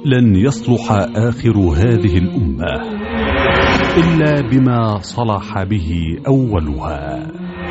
لن يصلح آخر هذه الأمة إلا بما صلح به أولها.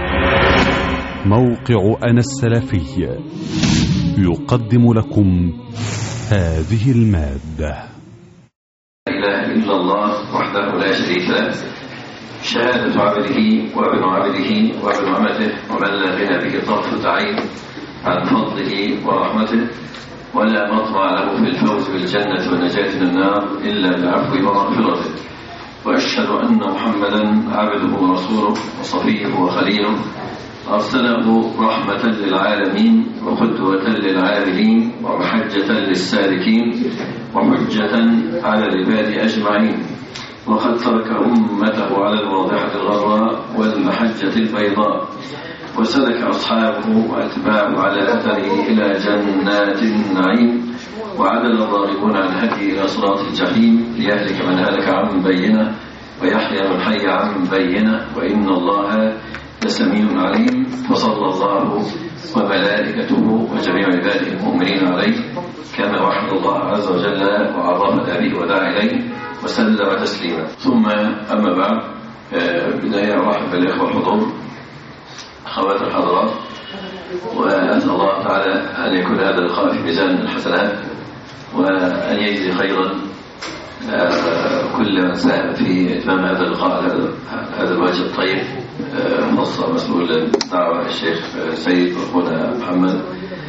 موقع أنا السلفي يقدم لكم هذه المادة. لا إله إلا الله وحده لا شريك له، شهادة عبده وابن عبده وابن أمته ومن لا غنى به طرفة عين عن فضله ورحمته، ولا مطمع له في الفوز بالجنة والنجاة من النار إلا بعفوه ومغفرته. وأشهد أن محمدا عبده ورسوله وصفيه وخليله، أرسله رحمة للعالمين وقدوة للعاملين ومحجة للسالكين وحجة على العباد أجمعين، وقد ترك أمته على الواضحة الغراء والمحجة البيضاء، وسلك أصحابه وأتباعه على أثره إلى جنات النعيم، وعدل الراغبون عن هدي إلى صراط الجحيم، ليهلك من هلك عن بينة ويحيى من حي عن بينة، وإن الله لسميع عليم. فصلى الله وملائكته وجميع عباده المؤمنين عليه كما وحد الله عز وجل وعرف به ودعا إليه وسلم تسليما. ثم أما بعد، بداية أرحب بالإخوة الحضور أخوات الحضرات، وأسأل الله تعالى أن يكون هذا اللقاء في ميزان الحسنات، وأن يجزي خيرا كل من ساهم في إتمام هذا اللقاء هذا الواجب الطيب، خاصة مسؤول الدعوة الشيخ سيد وأخونا محمد،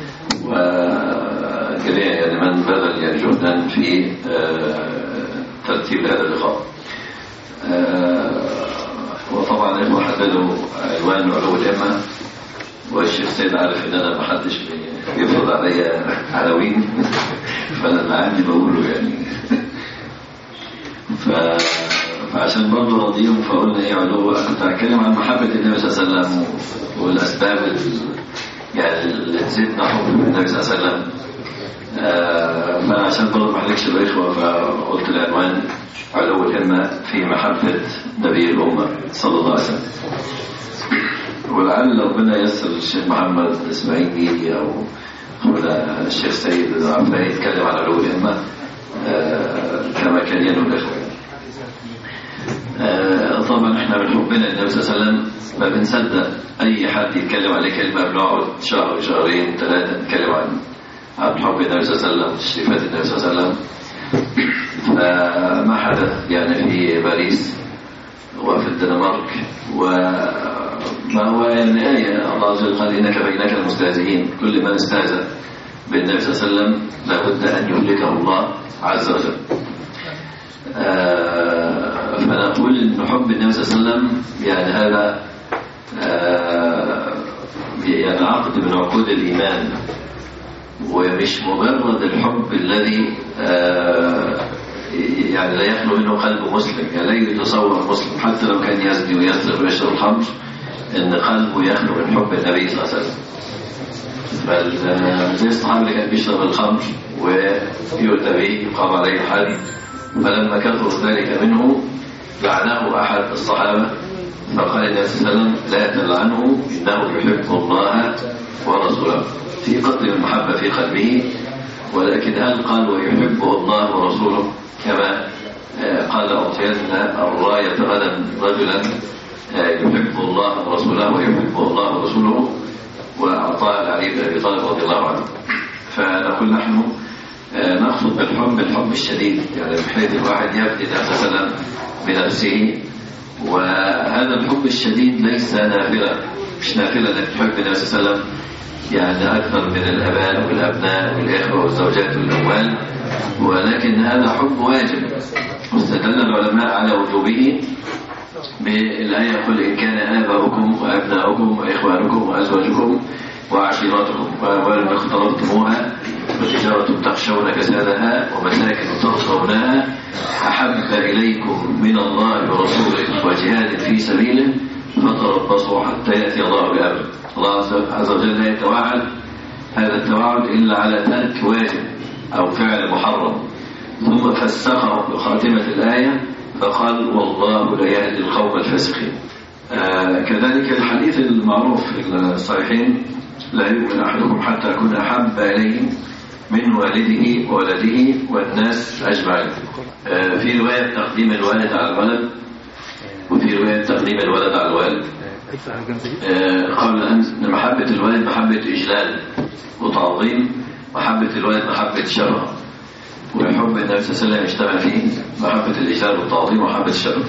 وجميع يعني من بذل جهدا في ترتيب هذا اللقاء. وطبعا الإخوة حددوا عنوان علو الهمة، والشيخ سيد عارف إن أنا محدش بيفرض علي عناوين، فأنا اللي عندي بقوله يعني. فعشان برضه راضيهم فقلنا إيه علو. كنت هتكلم عن محبة النبي صلى الله عليه وسلم والأسباب يعني اللي تزيدنا حب النبي صلى الله عليه وسلم، فعشان برضه ما احرجش الإخوة فقلت العنوان علو الهمة في محبة نبي الأمة صلى الله عليه وسلم. ولعل ربنا ييسر الشيخ محمد إسماعيل أو الشيخ سيد العفاني يتكلم عن علو الهمة كما كان ينوي الإخوة. طبعا احنا من حبنا للنبي صلى الله عليه وسلم ما بنصدق أي حد يتكلم عليه كلمة، بنقعد شهر شهرين ثلاثة نتكلم عن حب النبي صلى الله عليه وسلم وصفات النبي صلى الله عليه وسلم. فما حدث يعني في باريس وفي الدنمارك، وما هو يعني آية الله عز وجل قال إنك بينك المستهزئين، كل من استهزأ بالنبي صلى الله عليه وسلم لابد أن يهلكه الله عز وجل. فنقول إن حب النبي صلى الله عليه وسلم يعني هذا يعني عقد من عقود الإيمان، ومش مجرد الحب الذي يعني لا يخلو منه قلب مسلم، يعني لا يتصور مسلم حتى لو كان يزني ويسرق ويشرب الخمر ان قلبه يخلو من حب النبي صلى الله عليه وسلم. زي الصحابي اللي كان بيشرب الخمر ويؤتى به يقام عليه الحد، فلما كثر ذلك منه لعنه احد الصحابه، فقال النبي صلى الله عليه وسلم لا تلعنه انه يحب الله ورسوله، في قتل المحبة في قلبه. ولكن هل قال ويحبه الله ورسوله كما قال أعطينا الراية غدا رجلا يحب الله ورسوله ويحبه الله ورسوله، وأعطاه علي بن أبي طالب رضي الله عنه. فنقول نحن نقصد بالحب الحب الشديد، يعني بحيث الواحد يفدي نفسه بنفسه، وهذا الحب الشديد ليس نافلة، مش نافلة انك تحب النبي صلى الله عليه وسلم يعني أكثر من الأباء والأبناء والإخوة والزوجات والأموال، ولكن هذا حب واجب. واستدل العلماء على وجوبه بالآية يقول إن كان آباؤكم وأبناؤكم وإخوانكم وأزواجكم وعشيرتكم وأموال اقترفتموها وتجارة تخشون كسادها ومساكن ترضونها أحب إليكم من الله ورسوله وجهاد في سبيله فتربصوا حتى يأتي الله بأمره. الله عز وجل لا يتوعد هذا التوعد إلا على ترك واجب أو فعل محرم، ثم فسخه بخاتمة الآية فقال والله لا يهدي القوم الفاسقين. كذلك الحديث المعروف في الصحيحين لا يؤمن أحدكم حتى أكون أحب إليه من والده وولده والناس أجمعين. في رواية تقديم الوالد على الولد، وفي رواية تقديم الولد على الوالد. قبل أن محبة الوالد محبة إجلال وتعظيم، محبة الوالد محبة شرف، وحب النبي صلى الله عليه وسلم يجتمع فيه محبة الإجلال والتعظيم ومحبة الشرف.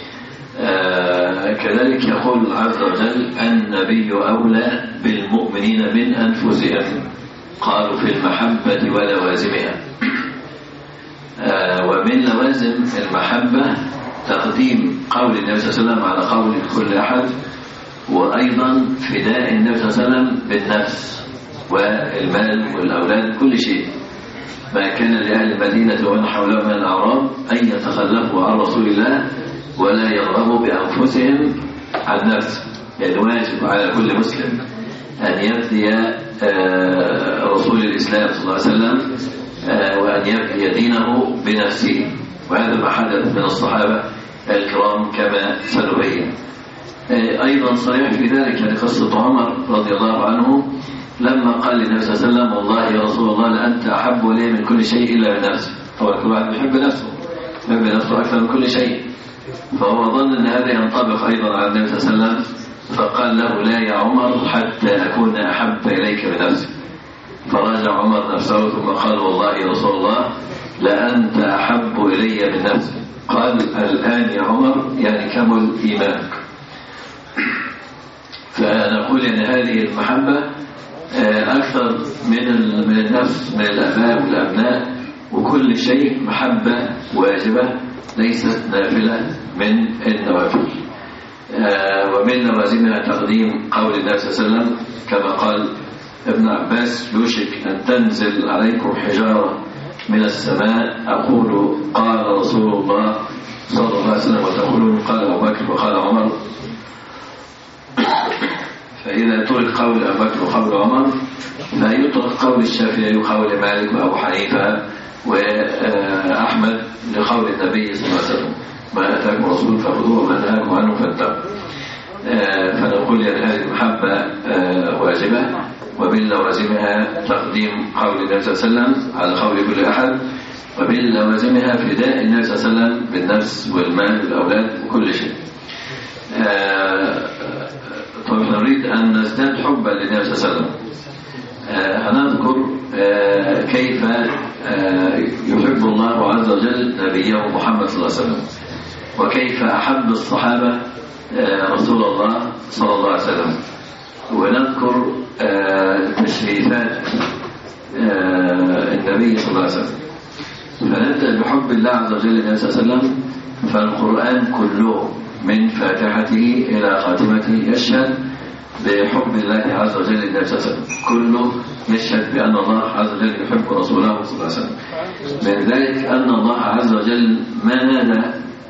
كذلك يقول عز وجل: النبي أولى بالمؤمنين من أنفسهم، قالوا في المحبة ولوازمها. ومن لوازم المحبة تقديم قول النبي صلى الله عليه وسلم على قول كل أحد، وأيضا فداء النبي صلى الله عليه وسلم بالنفس والمال والأولاد كل شيء. ما كان لأهل المدينة ومن حولهم من الأعراب أن يتخلفوا عن رسول الله ولا يرغبوا بأنفسهم عن نفسه. يعني واجب على كل مسلم أن يفدي رسول الإسلام صلى الله عليه وسلم وأن يفدي دينه بنفسه، وهذا ما حدث من الصحابة الكرام كما سنبين. أيضا صريح في ذلك قصة عمر رضي الله عنه لما قال للنبي صلى الله عليه وسلم: والله يا رسول الله لأنت أحب إلي من كل شيء إلا من نفسي. طبعا كل واحد يحب نفسه، يحب نفسه أكثر من كل شيء، فهو ظن أن هذا ينطبق أيضا على النبي صلى الله عليه وسلم، فقال له: لا يا عمر حتى أكون أحب إليك من نفسي. فراجع عمر نفسه ثم قال: والله يا رسول الله لأنت أحب إلي من نفسي. قال: الآن يا عمر يعني كمل إيمانك. فنقول أن هذه المحبة أكثر من النفس، من الآباء والأبناء وكل شيء، محبة واجبة ليست نافلة من النوافل. ومن لوازمها تقديم قول النبي صلى الله عليه وسلم كما قال ابن عباس: يوشك أن تنزل عليكم حجارة من السماء أقول قال رسول الله صلى الله عليه وسلم وتقولون قال أبو بكر وقال عمر. فإذا ترك قول أبو بكر وقول عمر فيترك قول الشافعي وقول مالك وأبو حنيفة وأحمد لقول النبي صلى الله عليه وسلم: ما أتاكم الرسول فخذوه وما نهاكم عنه فانتهوا. فنقول أن هذه المحبة واجبة، ومن لوازمها تقديم قول النبي صلى الله عليه وسلم على قول كل أحد، ومن لوازمها فداء النبي صلى الله عليه وسلم بالنفس والمال والأولاد وكل شيء. طيب نريد أن نزداد حبا للنبي صلى الله عليه وسلم. هنذكر كيف يحب الله عز وجل نبيه محمد صلى الله عليه وسلم، وكيف أحب الصحابة رسول الله صلى الله عليه وسلم، ونذكر تشريفات النبي صلى الله عليه وسلم. فنبدأ بحب الله عز وجل النبي صلى الله عليه وسلم. فالقرآن كله من فاتحته إلى خاتمته يشهد بحب الله عز وجل النبي صلى الله عليه وسلم، كله يشهد بأن الله عز وجل يحب رسوله صلى الله عليه وسلم. من ذلك أن الله عز وجل ما نادى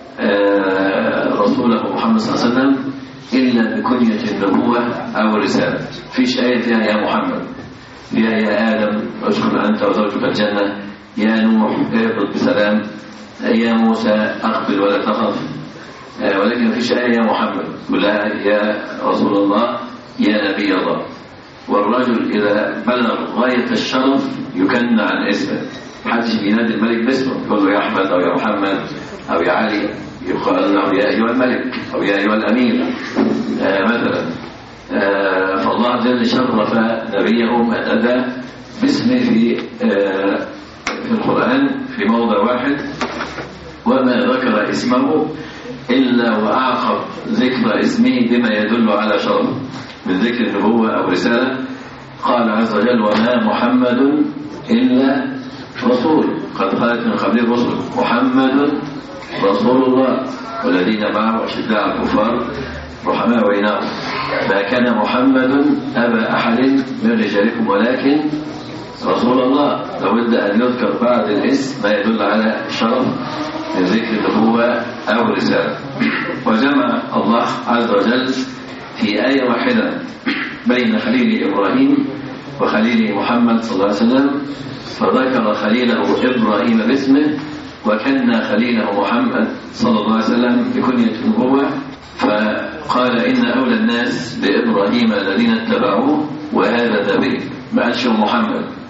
رسوله محمد صلى الله عليه وسلم إلا بكنية النبوة أو الرسالة. فيش آية فيها يا محمد، فيها يا آدم اسكن أنت وزوجك الجنة، يا نوح اهبط بسلام، يا موسى أقبل ولا تخف، ولكن فيش آية يا محمد، كلها يا رسول الله يا نبي الله. والرجل إذا بلغ غاية الشرف يكنى عن اسمه، محدش بينادي الملك باسمه، يقول له يا أحمد أو يا محمد أو يا علي، يقال له يا أيها الملك أو يا أيها الأمير مثلا. فالله عز وجل شرف نبيه وأدى باسمه في القرآن في موضع واحد، وما ذكر اسمه إلا وأعقب ذكر اسمه بما يدل على شرفه من ذكر النبوة أو رسالة. قال عز وجل: وما محمد إلا رسول قد خلت من قبله الرسل محمد رسول الله والذين معه أشداء على الكفار رحماء بينهم. ما كان محمد أبا أحد من رجالكم ولكن رسول الله. لابد أن يذكر بعد الاسم ما يدل على شرف من ذكر النبوة أو الرسالة. وجمع الله عز وجل في آية واحدة بين خليل إبراهيم وخليل محمد صلى الله عليه وسلم، فذكر خليله إبراهيم باسمه وكان خليله محمد صلى الله عليه وسلم بكنية النبوة، فقال: إن أولى الناس بإبراهيم الذين اتبعوه وهذا النبي. ما قالش محمد،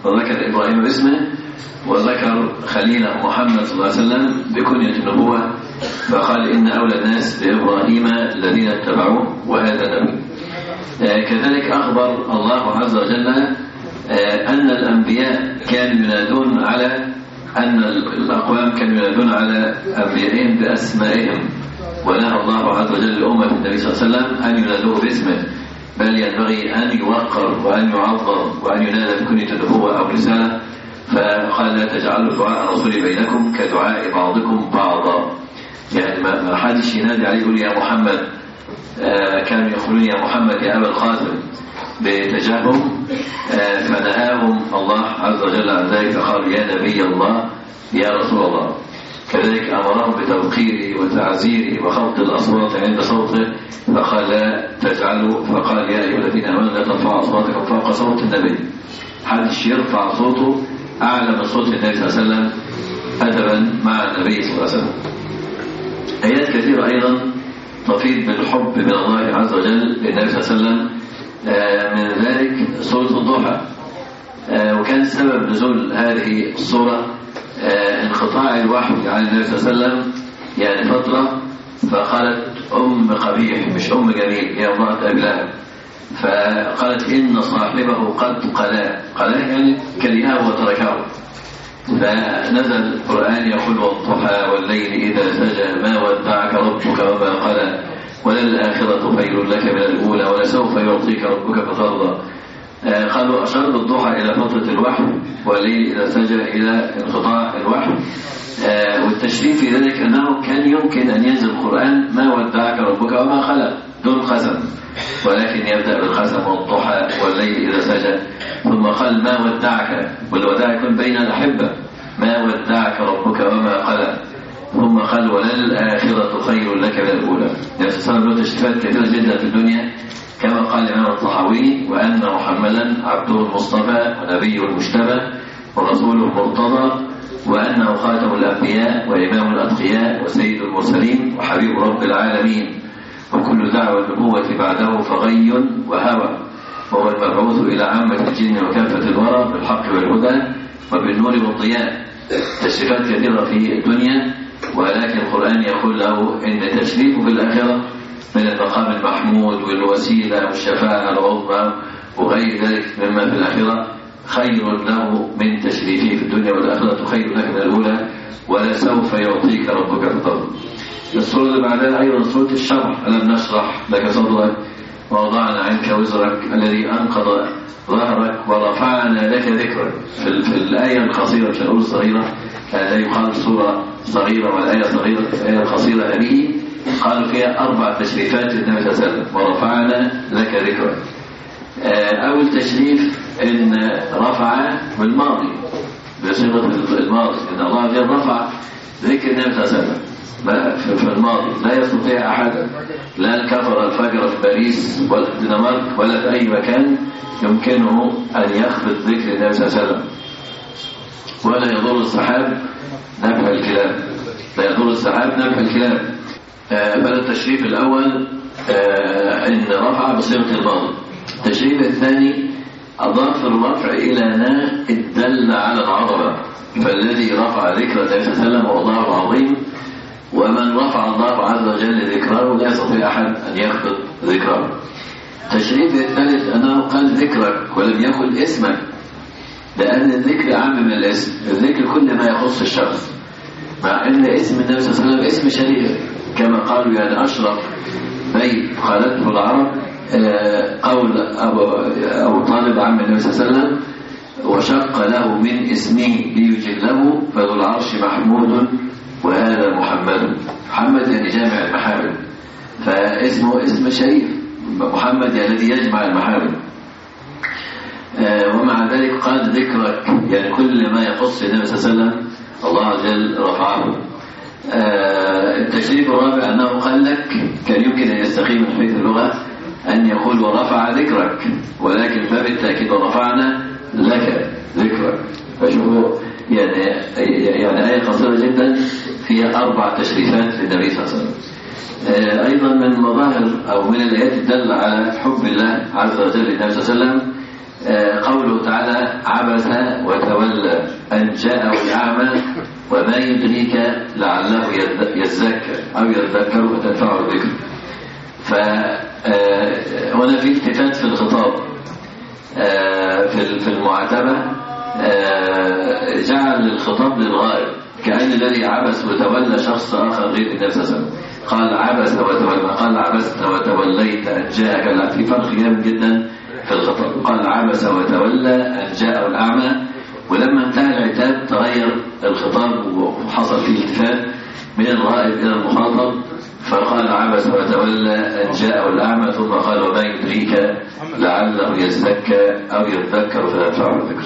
وذكر إبراهيم باسمه، وذكر خليله محمد صلى الله عليه وسلم بكنية النبوة، فقال إن أولى الناس بإبراهيم الذين اتبعوه وهذا نبي. كذلك أخبر الله عز وجل أن الأنبياء كانوا ينادون على أن الأقوام كانوا ينادون على أنبيائهم بأسمائهم، ونهى الله عز وجل لأمة النبي صلى الله عليه وسلم أن ينادوه باسمه، بل ينبغي أن يوقر وأن يعظم وأن ينادى بكنية النبوة أو رسالة. فقال لا تجعلوا دعاء الرسول بينكم كدعاء بعضكم بعضا، يعني ما حدش ينادي عليه يقول يا محمد. كانوا يقولون يا محمد يا أبا القاسم بتجاههم، فنهاهم الله عز وجل عن ذلك، فقال يا نبي الله يا رسول الله. كذلك أمرهم بتوقيره وتعزيره وخفض الأصوات عند صوته، فقال لا تجعلوا، فقال يا أيها الذين آمنوا لا ترفعوا أصواتكم فوق صوت النبي، حدش يرفع صوته أعلى من صوت النبي صلى الله عليه وسلم أدبا مع النبي صلى الله عليه وسلم. آيات كثيرة أيضا تفيض بالحب من الله عز وجل للنبي صلى الله عليه وسلم، من ذلك سورة الضحى. وكان سبب نزول هذه السورة انقطاع الوحي عن النبي صلى الله عليه وسلم يعني فترة، فقالت قبيح مش جميل هي امرأة أبي لهب، فقالت إن صاحبه قد قلا يعني كرهه وتركه، فنزل القرآن يقول والضحى والليل إذا سجى ما ودعك ربك وما قلى وللآخرة خير لك من الأولى ولسوف يعطيك ربك فترضى. قالوا أشار بالضحى إلى فترة الوحي، والليل إذا سجى إلى انقطاع الوحي. والتشريف في ذلك أنه كان يمكن أن ينزل القرآن ما ودعك ربك وما قلى دون قسم، ولكن يبدأ بالقسم والضحى والليل إذا سجى، ثم قال ما ودعك، والوداع يكون بين الأحبة، ما ودعك ربك وما قلى، ثم قال وللآخرة خير لك من الأولى. يعني صار له تشريفات كثيرة جدا في الدنيا، كما قال الإمام الطحاوي وأن محمدا عبده المصطفى ونبيه المجتبى ورسوله المرتضى، وأنه خاتم الأنبياء وإمام الأتقياء وسيد المرسلين وحبيب رب العالمين، وكل دعوة النبوة بعده فغي وهوى، وهو المبعوث إلى عامة الجن وكافة الورى بالحق والهدى وبالنور والضياء. تشريفات كثيرة في الدنيا، ولكن القرآن يقول له إن تشريفه في الآخرة من المقام المحمود والوسيلة والشفاعة العظمى وغير ذلك مما في الآخرة خير له من تشريفه في الدنيا، والآخرة خير لك من الأولى ولسوف يعطيك ربك فترضى. السورة اللي بعدها أيضا سورة الشرح، ألم نشرح لك صدرك ووضعنا عنك وزرك الذي أنقض ظهرك ورفعنا لك ذكرك. في الآية القصيرة مش هنقول الصغيرة، لا يقال السورة صغيرة والآية صغيرة، الآية القصيرة هذه قالوا فيها 4 تشريفات للنبي صلى الله عليه وسلم، ورفعنا لك ذكرك. أول تشريف إن رفع بالماضي بصيغة الماضي، إن الله جل رفع ذكر النبي صلى الله عليه وسلم في الماضي، لا يستطيع أحد، لا الكفر الفجر في باريس ولا في الدنمارك ولا في أي مكان يمكنه أن يخفض ذكر النبي صلى الله عليه وسلم، ولا يضر السحاب نبح الكلاب، لا يضر السحاب نبح الكلاب. بل التشريف الأول إن رفع بصيغة الماضي. التشريف الثاني أضاف الرفع إلى ما الدل على العظمة، فالذي رفع ذكر النبي صلى الله عليه وسلم هو الله العظيم، ومن رفع الله عز وجل ذكره لا يستطيع أحد أن يخفض ذكره. التشريف الثالث أنه قال ذكرك ولم يقل اسمك، لأن الذكر عام من الاسم، الذكر كل ما يخص الشخص، مع أن اسم النبي صلى الله عليه وسلم اسم شريف، كما قالوا يعني أشرف بيت قالته العرب قول أبو طالب عم النبي صلى الله عليه وسلم وشق له من اسمه ليجله فذو العرش محمود وهذا محمد يعني جامع المحامد، فاسمه اسم شريف، محمد يعني الذي يجمع المحامد. ومع ذلك قال ذكرك يعني كل ما يخص النبي صلى الله عليه وسلم الله عز وجل رفعه. التشريف الرابع أنه قال لك، كان يمكن أن يستقيم من حيث اللغة أن يقول ورفع ذكرك، ولكن باب التأكيد ورفعنا لك ذكرك. فشوفوا يعني آية قصيرة جدا فيها 4 تشريفات للنبي صلى الله عليه وسلم. أيضا من مظاهر أو من الآيات الدالة على حب الله عز وجل للنبي صلى الله عليه وسلم قوله تعالى عبس وتولى أن جاءه الأعمى وما يدريك لعله يذكر أو يذكر فتنفعه الذكر. فهنا في التفات في الخطاب في المعاتبة، جعل الخطاب للغاية كأن الذي عبس وتولى شخص آخر غير النبي صلى الله عليه وسلم. قال عبس وتولى، قال عبست وتوليت أن جاءك. في فرق جامد جدا في الخطاب. قال عبس وتولى أن جاءه الأعمى، ولما انتهى العتاب تغير الخطاب وحصل فيه التفات من الغائب إلى المخاطب، فقال عبس وتولى أن جاءه الأعمى، ثم قال وما يدريك لعله يزكى أو يذكر فينفعه الذكر.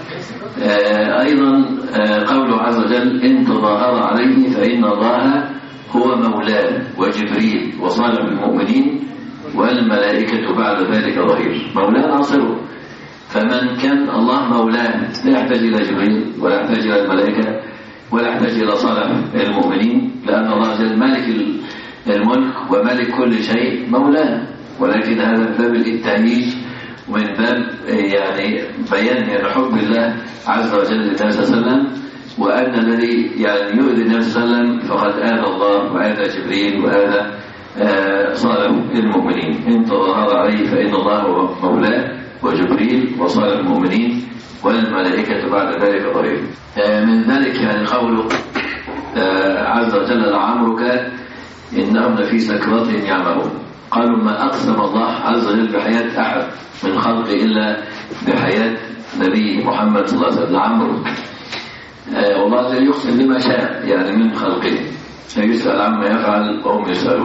أيضا قوله عز وجل إن تظاهر عليه فإن الله هو مولاه وجبريل وصالح المؤمنين والملائكة بعد ذلك ظهير. مولاه ناصره، فمن كان الله مولاه لا يحتاج إلى جبريل ولا يحتاج إلى الملائكة ولا يحتاج إلى صالح المؤمنين، لأن الله جل مالك الملك ومالك كل شيء مولاه. ولكن هذا من باب التهييج ومن باب يعني بيان حب الله عز وجل للنبي صلى الله عليه وسلم، وأن الذي يعني يؤذي النبي صلى الله عليه وسلم فقد آذى الله وآذى جبريل وآذى صالح المؤمنين. إن تظاهر عليه فإن الله هو مولاه وجبريل وصالح المؤمنين والملائكة بعد ذلك ظهير. من ذلك يعني قوله عز وجل لعمرك إنهم لفي سكرات يعمهون. قالوا ما أقسم الله عز وجل بحياة أحد من خلقه إلا بحياة نبي محمد صلى الله عليه وسلم. لعمرك والله عز وجل يقسم بما شاء يعني من خلقه، يسأل عما يفعل وهم يسألون.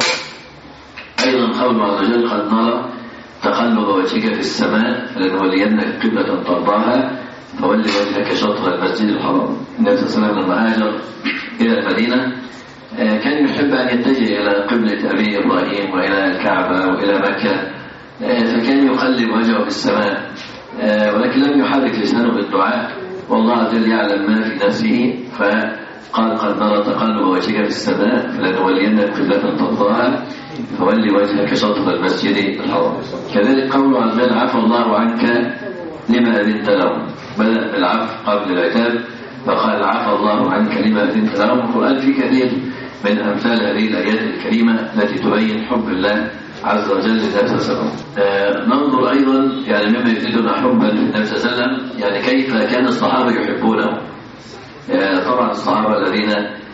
أيضا قوله عز وجل قد نرى تقلب وجهك في السماء فلنولينك قبلة ترضاها فولي وجهك شطر المسجد الحرام. النبي صلى الله عليه وسلم لما هاجر إلى المدينة كان يحب أن يتجه إلى قبلة أبي إبراهيم وإلى الكعبة وإلى مكة، فكان يقلب وجهه في السماء، ولكن لم يحرك لسانه بالدعاء، والله عز وجل يعلم ما في نفسه، فقال قد نرى تقلب وجهك في السماء فلنولينك قبلة ترضاها فولي وجهك شطر المسجد الحرام. كذلك قوله عز وجل عفى الله عنك لما أذنت لهم، بدأ بالعفو قبل العتاب فقال عفى الله عنك لما أذنت لهم. القرآن في كثير من أمثال هذه الآيات الكريمة التي تبين حب الله عز وجل للنبي صلى الله عليه وسلم. ننظر أيضا يعني مما يزيدنا حبا للنبي صلى الله عليه وسلم يعني كيف كان الصحابة يحبونه. طبعا الصحابة الذين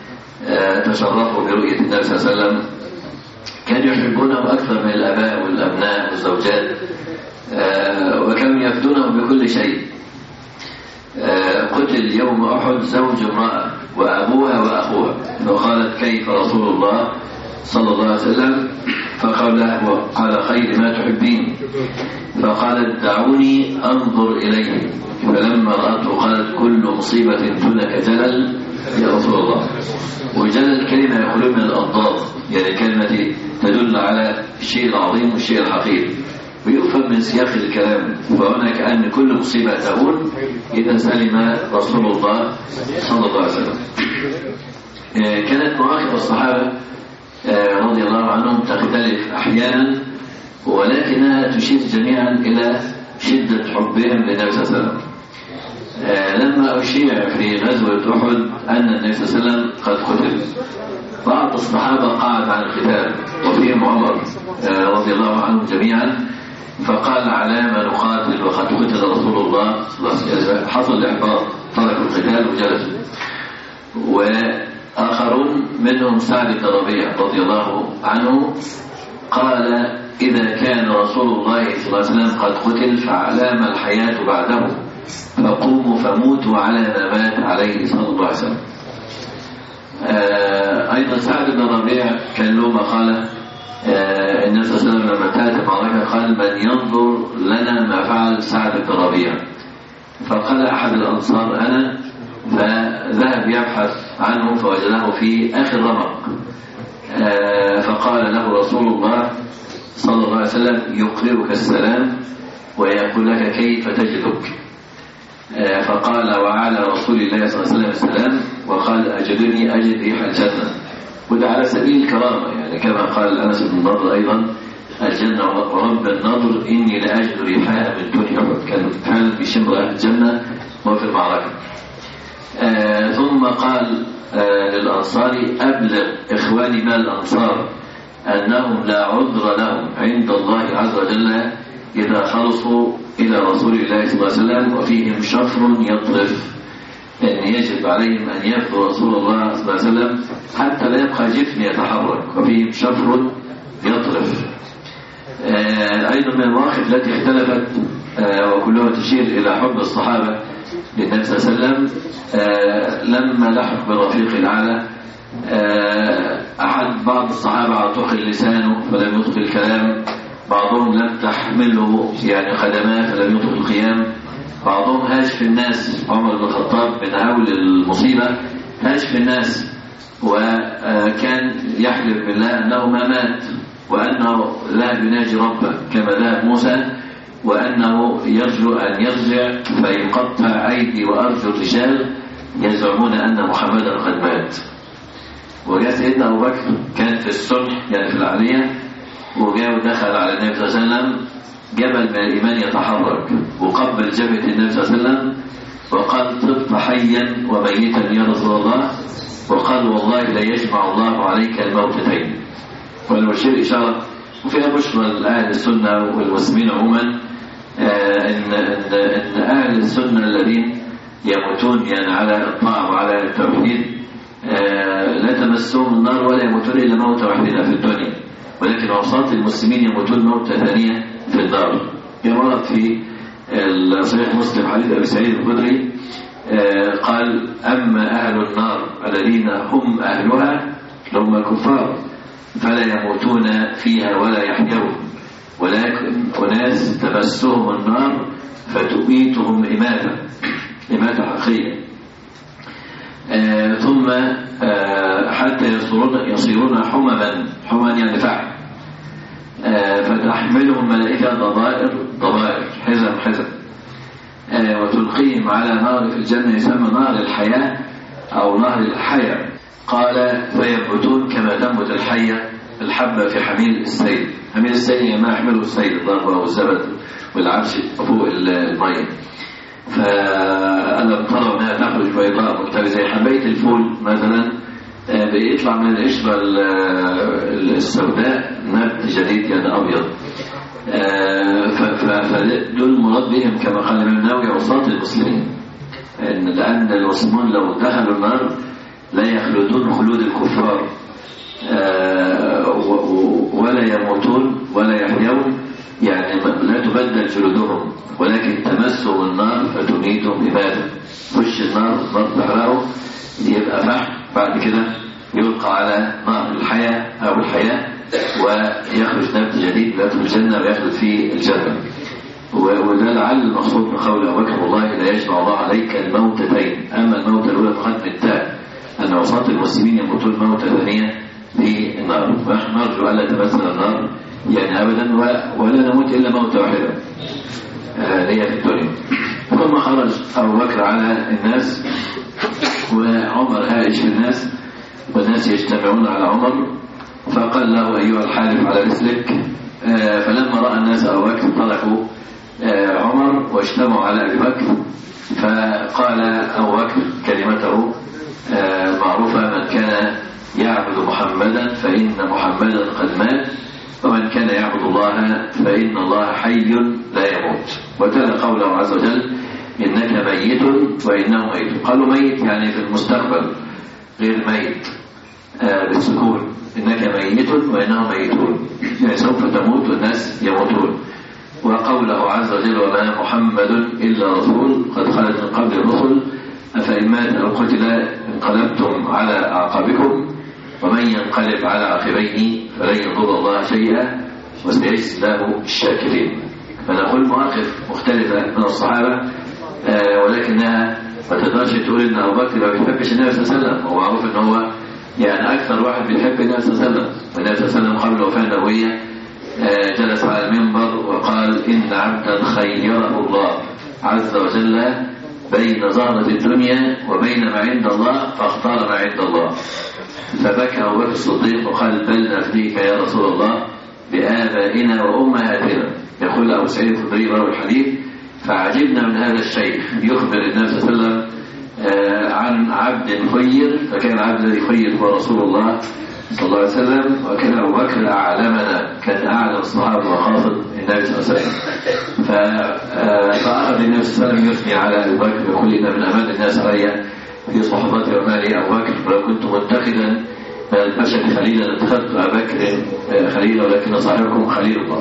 تشرفوا برؤية النبي صلى الله عليه وسلم كانوا يحبونه أكثر من الآباء والأبناء والزوجات، وكانوا يفدونه بكل شيء. قتل يوم أحد زوج امرأة وأبوها وأخوها، فقالت كيف رسول الله صلى الله عليه وسلم؟ فقال له على خير ما تحبين، فقالت دعوني أنظر إليه، فلما رأته قالت كل مصيبة دونك جلل يا رسول الله. وجلل كلمة يقولون من الأضداد، يعني كلمة تدل على الشيء العظيم والشيء الحقير، ويفهم من سياق الكلام، وهنا كأن كل مصيبة تهون إذا سلم رسول الله صلى الله عليه وسلم. كانت مواقف الصحابة رضي الله عنهم تختلف أحيانا، ولكنها تشير جميعا إلى شدة حبهم للنبي صلى الله عليه وسلم. لما أشيع في غزوة أحد أن النبي صلى الله عليه وسلم قد قتل، بعض الصحابة قعد عن القتال وفيهم عمر رضي الله عنهم جميعا، فقال على ما نقاتل وقد قتل رسول الله صلى الله عليه وسلم. حصل الإحباط، تركوا القتال وجلسوا. وآخرون منهم سعد بن ربيعة رضي الله عنه قال إذا كان رسول الله صلى الله عليه وسلم قد قتل فعلام الحياة بعده، فقوموا فموتوا على ما مات عليه صلى الله عليه وسلم. أيضا سعد بن ربيع كان له مقالة النبي صلى الله عليه وسلم لما انتهت المعركة قال من ينظر لنا ما فعل سعد بن ربيع، فقال أحد الأنصار أنا، فذهب يبحث عنه فوجده في آخر رمق، فقال له رسول الله صلى الله عليه وسلم يقرئك السلام ويقول لك كيف تجدك، فقال وعلى رسول الله صلى الله عليه وسلم السلام، وقال أجدني أجد ريح الجنة. وده على سبيل الكرامة، يعني كما قال أنس بن نضر أيضا الجنة ورب النضر إني لأجد ريحها من دون أحد. كان فعلا بيشم رائحة الجنة وهو في المعركة. ثم قال للأنصار أبلغ إخواني من الأنصار أنهم لا عذر لهم عند الله عز وجل إذا خلصوا إلى رسول الله صلى الله عليه وسلم وفيهم شفر يطرف، أن يجب عليهم أن يفدوا رسول الله صلى الله عليه وسلم حتى لا يبقى جفن يتحرك، وفيهم شفر يطرف. أيضا من المواقف التي اختلفت وكلها تشير إلى حب الصحابة للنبي صلى الله عليه وسلم لما لحق بالرفيق الأعلى، بعض الصحابة عطوق لسانه فلم يطق الكلام، بعضهم لم تحمله يعني قدماه فلم يطق القيام، بعضهم هاج في الناس. عمر بن الخطاب من هول المصيبة هاج في الناس، وكان يحلف بالله أنه ما مات، وأنه لا يناجي ربه كما ذهب موسى، وأنه يرجو أن يرجع فيقطع أيدي وأرجل الرجال يزعمون أن محمدا قد مات. وجاء سيدنا أبو بكر كان في الصلح يعني في العالية، وجاء ودخل على النبي صلى الله عليه وسلم جبل من الإيمان يتحرك، وقبل جبهة النبي صلى الله عليه وسلم وقال طبت حيا وميتا يا رسول الله، وقال والله لا يجمع الله عليك الموتتين. والمشير إشارة وفيها بشرى لأهل السنة والمسلمين عموما إن أهل السنة الذين يموتون يعني على الطاعة وعلى التوحيد لا تمسهم النار ولا يموتون إلا موت واحدة في الدنيا، ولكن عصاة المسلمين يموتون موتة ثانية في النار. كما ورد في صحيح مسلم حديث أبي سعيد الخدري قال أما أهل النار الذين هم أهلها هم الكفار فلا يموتون فيها ولا يحيون، ولكن أناس تمسهم النار فتميتهم إماتة حقيقية، ثم حتى يصيرون حمما يعني فحم، فتحملهم ملائكة ضبائر حزم وتلقيهم على نار في الجنة يسمى نار الحياة أو نار الحياة. قال فينبتون كما تنبت الحية الحبة في حميل السيل. حميل السيل ما يحمله السيل الضربة والزبد والعرش فوق المية. فألم تروا أنها تخرج بيضاء مكتبة زي حباية الفول مثلا بيطلع من القشرة السوداء نبت جديد يعني أبيض. فدول مراد بهم كما قال الإمام النووي عصاة المسلمين، لأن المسلمون لو دخلوا النار لا يخلدون خلود الكفار ولا يموتون ولا يحيون، يعني لا تبدل جلودهم ولكن تمسهم النار فتميتهم إماتة. خش النار تحرقه يبقى فحم، بعد كده يلقى على نار الحياة أو الحياة ويخرج نبت جديد يدخل الجنة ويخلد في الجنة. وده لعل المقصود بقول أبو بكر والله لا يجمع الله عليك الموتتين. أما الموتة الأولى بقدم التاء أن عصاة المسلمين يموتون موتة ثانية في النار، ونحن نرجو ألا تمثل النار يعني أبدا ولا نموت إلا موتة واحدة هي في الدنيا. ثم خرج أبو بكر على الناس وعمر هائج في الناس والناس يجتمعون على عمر، فقال له أيها الحالف على رسلك. فلما رأى الناس أبو بكر تركوا عمر واجتمعوا على أبي بكر، فقال أبو بكر كلمته معروفة: من كان يعبد محمدا فإن محمدا قد مات، ومن كان يعبد الله فإن الله حي لا يموت. وتلا قوله عز وجل: إنك ميت وإنه ميت. قالوا ميت يعني في المستقبل غير ميت بالسكون، إنك ميت وإنهم ميتون يعني سوف تموت والناس يموتون. وقوله عز وجل: وما محمد إلا رسول قد خلت من قبل الرسل أفإن مات أو قتل انقلبتم على أعقابكم ومن ينقلب على عقبيه فلن يضر الله شيئا وسيجزي الله الشاكرين. فنقول مواقف مختلفة من الصحابة ولكنها ما تقدرش تقول ان ابو بكر ما بيحبش النبي صلى الله عليه وسلم. هو معروف ان هو يعني اكثر واحد بيحب النبي صلى الله عليه وسلم. والنبي صلى الله عليه وسلم قبل الوفاه النبويه جلس على المنبر وقال: ان عبدا خيره الله عز وجل بين زهرة الدنيا وبين ما عند الله فاختار ما عند الله. فبكى أبو بكر الصديق وقال: بل نفديك يا رسول الله بآبائنا وأمهاتنا. يقول أبو سعيد الخدري راوي الحديث: فعجبنا من هذا الشيخ يخبر النبي صلى الله عليه وسلم عن عبد خير، فكان العبد الذي خير هو رسول الله صلى الله عليه وسلم، وكان أبو بكر أعلمنا، كان أعلم الصحابة وخاصة النبي صلى الله عليه وسلم. فأخذ النبي صلى الله عليه وسلم يثني على أبي بكر ويقول: إن من أمان الناس علي في صحبتي ومالي أبو بكر، فلو كنت متخذا من البشر خليلا لاتخذت أبا بكر خليلا، ولكن صاحبكم خليل الله.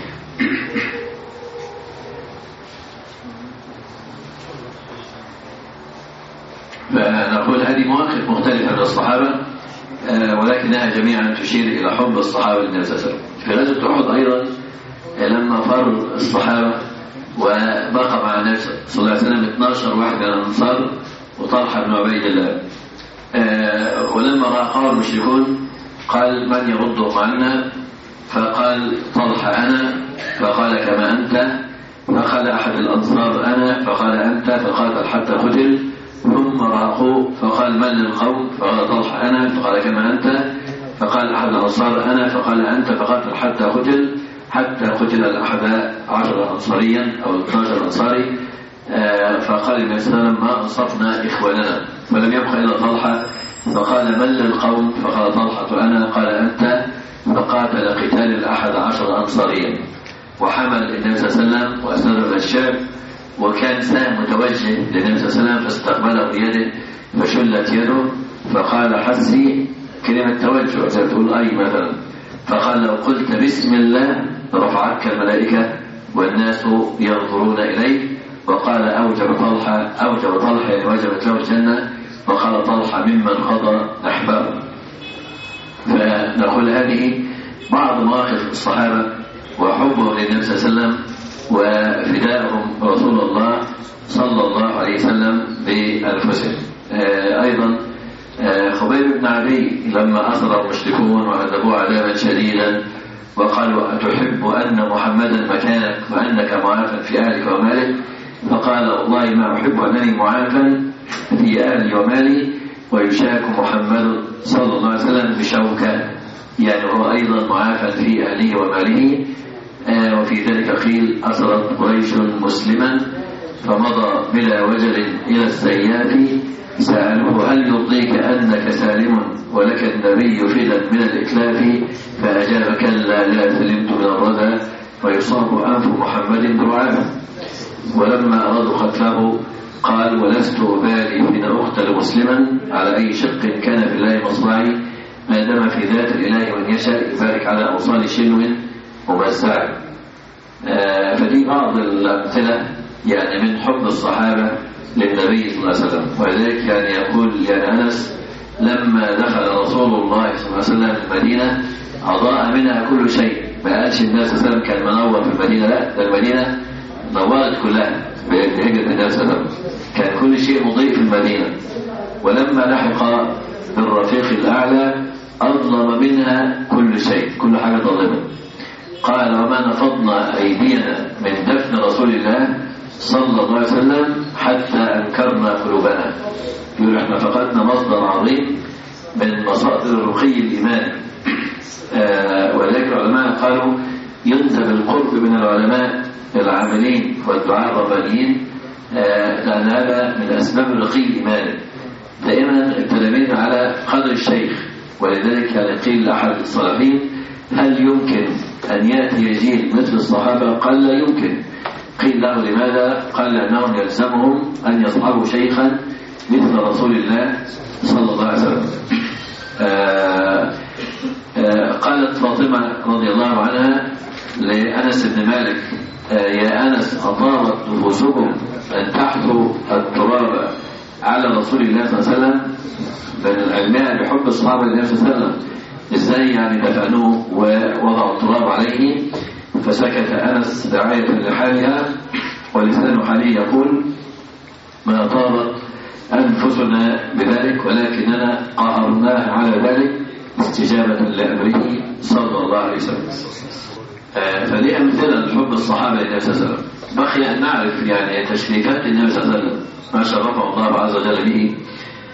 فنقول هذه مواقف مختلفة من الصحابة، ولكنها جميعا تشير إلى حب الصحابة للنبي صلى الله عليه وسلم. في غزوة أحد أيضا لما فر الصحابة وبقى مع النبي صلى الله عليه وسلم 12 واحد من الأنصار وطلحة بن عبيد الله، ولما رأى المشركون قال: من يرد عنا؟ فقال طلحة: أنا. فقال: كما أنت. فقال أحد الأنصار: أنا. فقال: أنت. فقاتل حتى قتل. ثم راقوا فقال: من للقوم؟ فقال طلحة: أنا. فقال: كما أنت. فقال أحد الأنصار: أنا. فقال: أنت. فقاتل حتى قتل، حتى قتل ال11 أنصاريا أو 12 أنصاري. فقال النبي صلى الله عليه وسلم: ما أنصفنا إخواننا، فلم يبق إلا طلحة. فقال: من للقوم؟ فقال طلحة: أنا. قال: أنت. فقاتل قتال 11 أنصاريا، وحمل النبي صلى الله عليه وسلم وأسنده الشاب، وكان سهم متوجه للنبي صلى الله عليه وسلم فاستقبله بيده فشلت يده، فقال: حسي، كلمة توجه زي تقول أي مثلا. فقال: لو قلت بسم الله رفعتك الملائكة والناس ينظرون إليك. وقال: أوجب طلحة يعني وجبت له الجنة. وقال طلحة: ممن قضى نحبه. فنقول هذه بعض مواقف الصحابة وحبهم للنبي صلى الله عليه وسلم وفدائهم رسول الله صلى الله عليه وسلم بأنفسهم. أيضا خبيب بن عدي لما أسر المشركون وعذبوه عذابا شديدا وقالوا: أتحب أن محمدا مكانك وأنك معافى في أهلك ومالك؟ فقال: والله ما أحب أنني معافى في أهلي ومالي ويشاك محمد صلى الله عليه وسلم بشوكة، يعني هو أيضا معافى في أهله وماله. وفي ذلك قيل: أسرت قريش مسلما فمضى بلا وجل إلى السياف، سألوه: هل يرضيك أنك سالم ولك النبي فدا من الإتلاف؟ فأجاب: كلا، لا سلمت من الردى ويصاب أنف محمد برعاه. ولما أرادوا قتله قال: ولست أبالي حين أقتل مسلما على أي شق كان في الله مصرعي، ما دام في ذات الإله من يشاء يبارك على أوصال شنو ممزع. فدي بعض الأمثلة يعني من حب الصحابة للنبي صلى الله عليه وسلم. ولذلك يعني يقول يعني أنس: لما دخل رسول الله صلى الله عليه وسلم المدينة أضاء منها كل شيء. ما قالش الناس صلى الله عليه وسلم كان منور في المدينة، لا، ده المدينة نورت كلها بهجرة النبي صلى الله عليه وسلم، كان كل شيء مضيء في المدينة. ولما لحق بالرفيق الأعلى أظلم منها كل شيء، كل حاجة ظلمة. قال: وما نفضنا أيدينا من دفن رسول الله صلى الله عليه وسلم حتى أنكرنا قلوبنا. يقول: احنا فقدنا مصدر عظيم من مصادر الرقي الإيمان. ولذلك العلماء قالوا: ينسب القرب من العلماء العاملين والدعاء الربانيين، لأن هذا من أسباب الرقي الإيمان. دائما التلاميذ على قدر الشيخ. ولذلك يعني قيل لأحد الصالحين: هل يمكن أن يأتي جيل مثل الصحابة؟ قال: لا يمكن. قيل له: لماذا؟ قال: لأنهم يلزمهم أن يصحبوا شيخا مثل رسول الله صلى الله عليه وسلم. قالت فاطمة رضي الله عنها لأنس بن مالك: يا أنس، أطابت نفوسكم أن تحثوا التراب على رسول الله صلى الله عليه وسلم؟ من العلماء بحب الصحابة للنبي صلى الله عليه وسلم، إزاي يعني دفنوه ووضعوا التراب عليه؟ فسكت أنس رعاية لحالها، ولسان حالي يقول: ما طابت أنفسنا بذلك، ولكننا قهرناه على ذلك استجابة لأمره صلى الله عليه وسلم. فدي أمثلة لحب الصحابة للنبي صلى الله عليه وسلم. بقي أن نعرف يعني تشريكات النبي صلى الله عليه وسلم ما شرفه الله عز وجل به.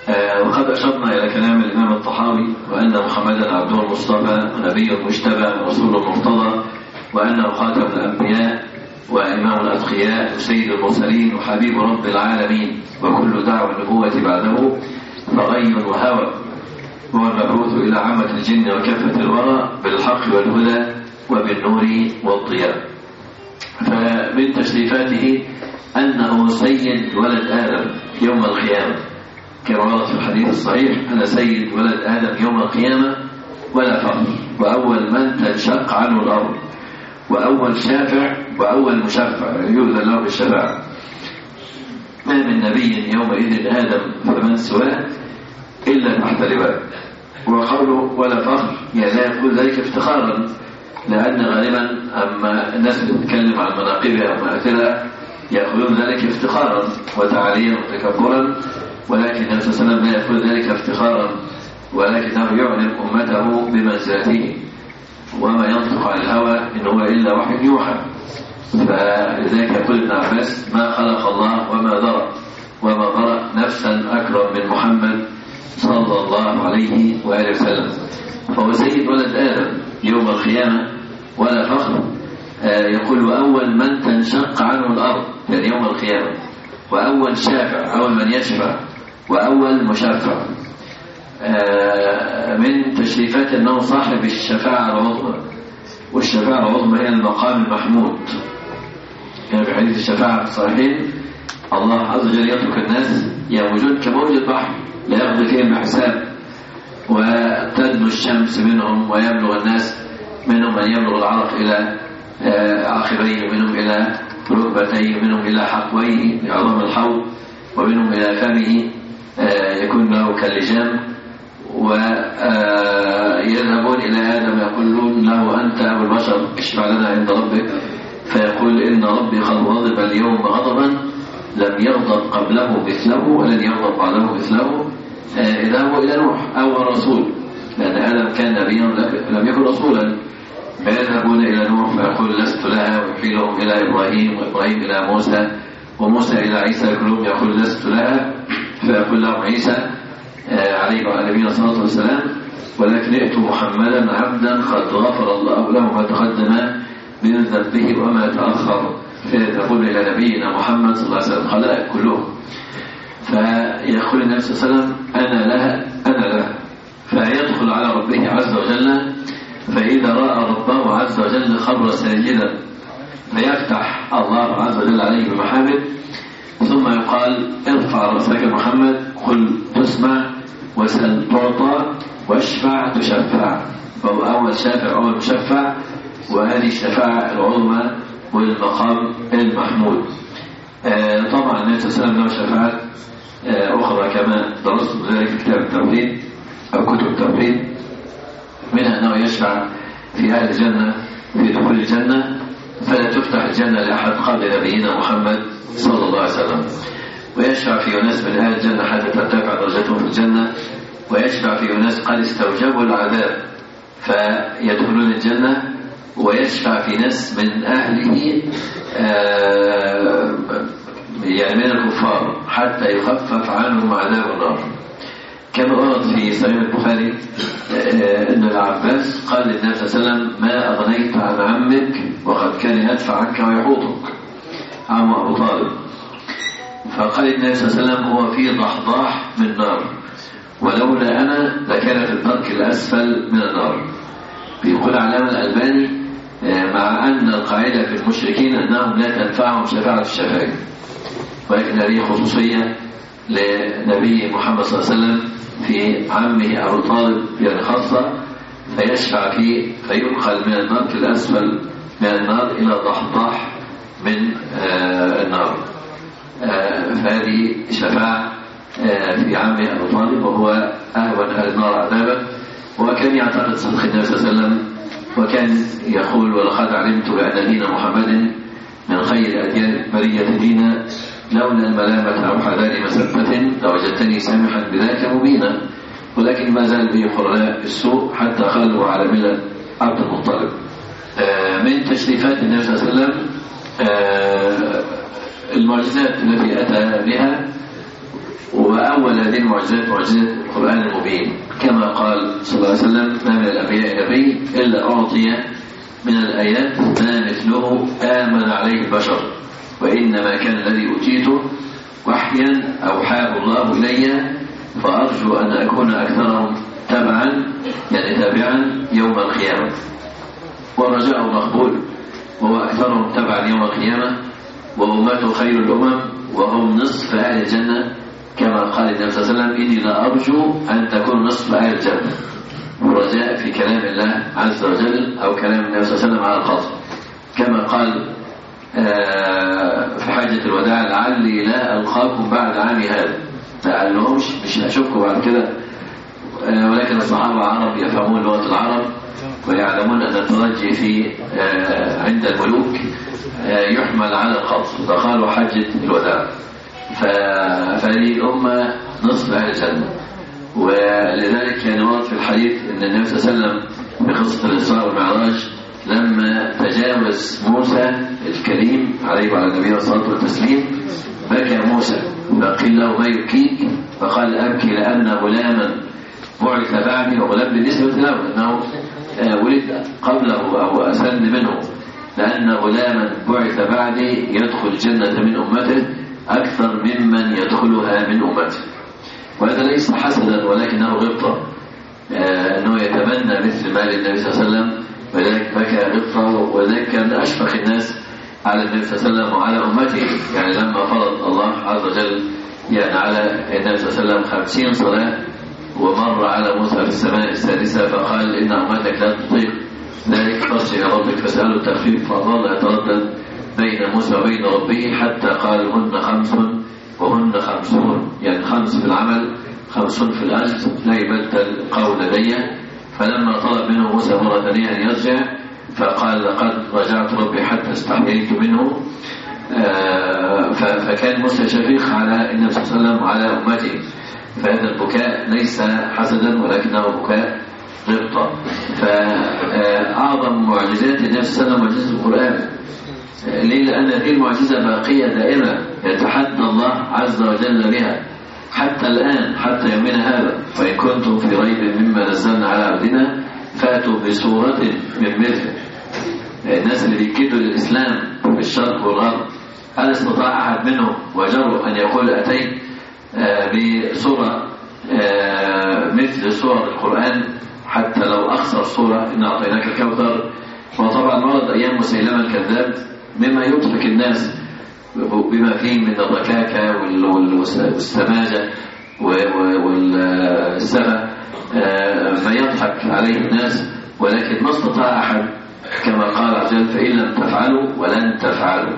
وقد أشرنا إلى كلام الإمام الطحاوي وأن محمدا عبده المصطفى ونبي المجتبى ورسول المرتضى وأنه خاتم الأنبياء وإمام الأتقياء وسيد المرسلين وحبيب رب العالمين، وكل دعوة النبوة بعده فغي وهوى، هو المبعوث إلى عامة الجن وكافة الورى بالحق والهدى وبالنور والضياء. فمن تشريفاته أنه سيد ولد آدم يوم القيامة، كما ورد في الحديث الصحيح: أنا سيد ولد آدم يوم القيامة ولا فخر، وأول من تنشق عنه الأرض، وأول شافع وأول مشفع يؤذن له بالشفاعة. ما من نبي يومئذ آدم فمن سواه إلا تحت لواء. وقوله ولا فخر يعني لا يقول ذلك افتخارا، لأن غالبا أما الناس تتكلم عن مناقبها ومآثرها يقولون ذلك افتخارا وتعاليا وتكبرا، ولكن النبي صلى الله عليه وسلم لا يقول ذلك افتخارا، ولكنه يعلم أمته بمنزلته، وما ينطق عن الهوى إن هو إلا وحي يوحى. فلذلك يقول ابن عباس: ما خلق الله وما ذرأ نفسا أكرم من محمد صلى الله عليه وآله وسلم. فهو سيد ولد آدم يوم القيامة ولا فخر. يقول: وأول من تنشق عنه الأرض يعني يوم القيامة، وأول شافع أول من يشفع، وأول مشفع. من تشريفات أنه صاحب الشفاعة العظمى، والشفاعة العظمى هي المقام المحمود. يعني في حديث الشفاعة في الصحيحين: الله عز وجل يترك الناس يموجون كموج البحر لا يقضي فيهم بحساب، وتدنو الشمس منهم ويبلغ الناس منهم من يبلغ العرق إلى عقبيه، ومنهم إلى ركبتيه، ومنهم إلى حقويه لعظم الحوض، ومنهم إلى فمه يكون له كاللجام، ويذهبون إلى آدم يقولون له: أنت أبو البشر اشفع لنا عند ربك، فيقول: إن ربي قد غضب اليوم غضبا لم يغضب قبله مثله ولن يغضب بعده مثله. إذا هو إلى نوح أول رسول، لأن آدم كان نبيا لم يكن رسولا، فيذهبون إلى نوح فيقول: لست لها، ويحيلهم إلى إبراهيم، وإبراهيم إلى موسى، وموسى إلى عيسى، كلهم يقول: لست لها، فيقول لهم عيسى عليه وعلى نبينا الصلاة والسلام: ولكن ائتوا محمدا عبدا قد غفر الله له ما تقدم من ذنبه وما تأخر. فيذهبون إلى نبينا محمد صلى الله عليه وسلم خلائق كلهم، فيقول النبي صلى الله عليه وسلم: أنا لها أنا لها، فيدخل على ربه عز وجل، فإذا رأى ربه عز وجل خر ساجدا، فيفتح الله عز وجل عليه بمحامد، ثم يقال: ارفع رأسك محمد، قل تسمع، واسأل تعطى، واشفع تشفع. فهو أول شافع أول مشفع، وهذه الشفاعة العظمى والمقام المحمود. طبعا النبي صلى الله عليه وسلم له شفاعات أخرى كما درست ذلك في كتاب التوحيد أو كتب التوحيد، منها أنه يشفع في أهل الجنة في دخول الجنة، فلا تفتح الجنة لأحد قبل نبينا محمد صلى الله عليه وسلم، ويشفع في أناس من أهل الجنة حتى ترتفع درجتهم في الجنة، ويشفع في أناس قد استوجبوا العذاب فيدخلون الجنة، ويشفع في ناس من أهله يعني من الكفار حتى يخفف عنهم عذاب النار. كما ورد في صحيح البخاري أن العباس قال للنبي صلى الله عليه وسلم: ما أغنيت عن عمك وقد كان يدفع عنك ويحوطك، عم أبو طالب. فقال النبي صلى الله عليه وسلم: هو في ضحضاح من نار، ولولا أنا لكان في الدرك الأسفل من النار. بيقول علامة الألباني: مع أن القاعدة في المشركين أنهم لا تنفعهم شفاعة الشفاعين، ولكن هذه خصوصية لنبي محمد صلى الله عليه وسلم في عمه أبو طالب يعني خاصة، فيشفع فيه فينقل من الدرك الأسفل من النار إلى ضحضاح من النار. فهذه شفاعة في عمه أبو طالب، وهو أهون أهل النار عذابا. وكان يعتقد صدق النبي صلى الله عليه وسلم، وكان يقول: ولقد علمت بأن دين محمد من خير أديان البرية دينا، لولا الملامة أو حذار مسبة لوجدتني سامحا بذاك مبينا. ولكن ما زال به قرناء السوء حتى خلوا على ملة عبد المطلب. من تشريفات النبي صلى الله عليه وسلم المعجزات التي أتى بها، وأول هذه المعجزات معجزة القرآن المبين، كما قال صلى الله عليه وسلم: ما من الأنبياء نبي إلا أعطي من الآيات ما مثله آمن عليه البشر، وإنما كان الذي أوتيته وحيا أوحاه الله إلي، فأرجو أن أكون أكثرهم تبعا يعني تابعا يوم القيامة. ورجاء مقبول، وهو أكثرهم تبعا يوم القيامة، وأمته خير الأمم، وهم نصف أهل الجنة، كما قال النبي صلى الله عليه وسلم: إني لا أرجو أن تكون نصف أهل الجنة. ورجاء في كلام الله عز وجل أو كلام النبي صلى الله عليه وسلم على القصد، كما قال في حجة الوداع: لعلي لا ألقاكم بعد عامي هذا. ما قال لهمش مش هشوفكم بعد كده، ولكن الصحابة العرب يفهمون لغة العرب ويعلمون أن الترجي في عند الملوك يحمل على القصد، فقالوا حجة الوداع. فهذه الأمة نصف أهل الجنة. ولذلك كان ورد في الحديث أن النبي صلى الله عليه وسلم في قصة الإسراء والمعراج لما تجاوز موسى الكريم عليه وعلى نبينا الصلاة والتسليم بكى موسى، فقيل له: ما يبكيك؟ فقال: أبكي لأن غلاما بعث بعدي، وغلام بالنسبة له أنه ولد قبله أو أسن منه، لأن غلاما بعث بعدي يدخل الجنة من أمته أكثر ممن يدخلها من أمته. وهذا ليس حسدا ولكنه غبطة، أنه يتمنى مثل ما للنبي صلى الله عليه وسلم، ولذلك بكى غبطة. وذلك كان أشفق الناس على النبي صلى الله عليه وسلم وعلى أمته، يعني لما فرض الله عز وجل يعني على النبي صلى الله عليه وسلم 50 صلاة، ومر على موسى في السماء السادسة فقال: إن أمتك لا تطيق ذلك، فارجع إلى ربك فاسأله التخفيف، فظل يتردد بين موسى وبين ربه حتى قال: هن 5 وهن 50، يعني 5 في العمل 50 في الأجر، لا يبدل قول لدي. فلما طلب منه موسى مرة ثانية أن يرجع فقال: لقد رجعت ربي حتى استحييت منه. فكان موسى شفيق على النبي صلى الله عليه وسلم وعلى أمته. فهذا البكاء ليس حسدا ولكنه بكاء غبطة. فأعظم معجزات النبي صلى الله عليه وسلم معجزة القرآن. ليه؟ لأن هذه المعجزة باقية دائمة يتحدى الله عز وجل بها حتى الآن، حتى يومنا هذا: وإن كنتم في ريب مما نزلنا على عبدنا فأتوا بسورة من مثله. الناس اللي بيكيدوا للإسلام في الشرق والغرب، هل استطاع أحد منهم وجرؤ أن يقول: أتيت بسورة مثل سور القرآن، حتى لو أخسر سورة إن أعطيناك الكوثر؟ وطبعا ورد أيام مسيلمة الكذاب مما يضحك الناس بما فيه من الركاكة والسماجة والسفة، ما يضحك عليه الناس، ولكن ما استطاع أحد، كما قال عز وجل: فإن لم تفعلوا ولن تفعلوا.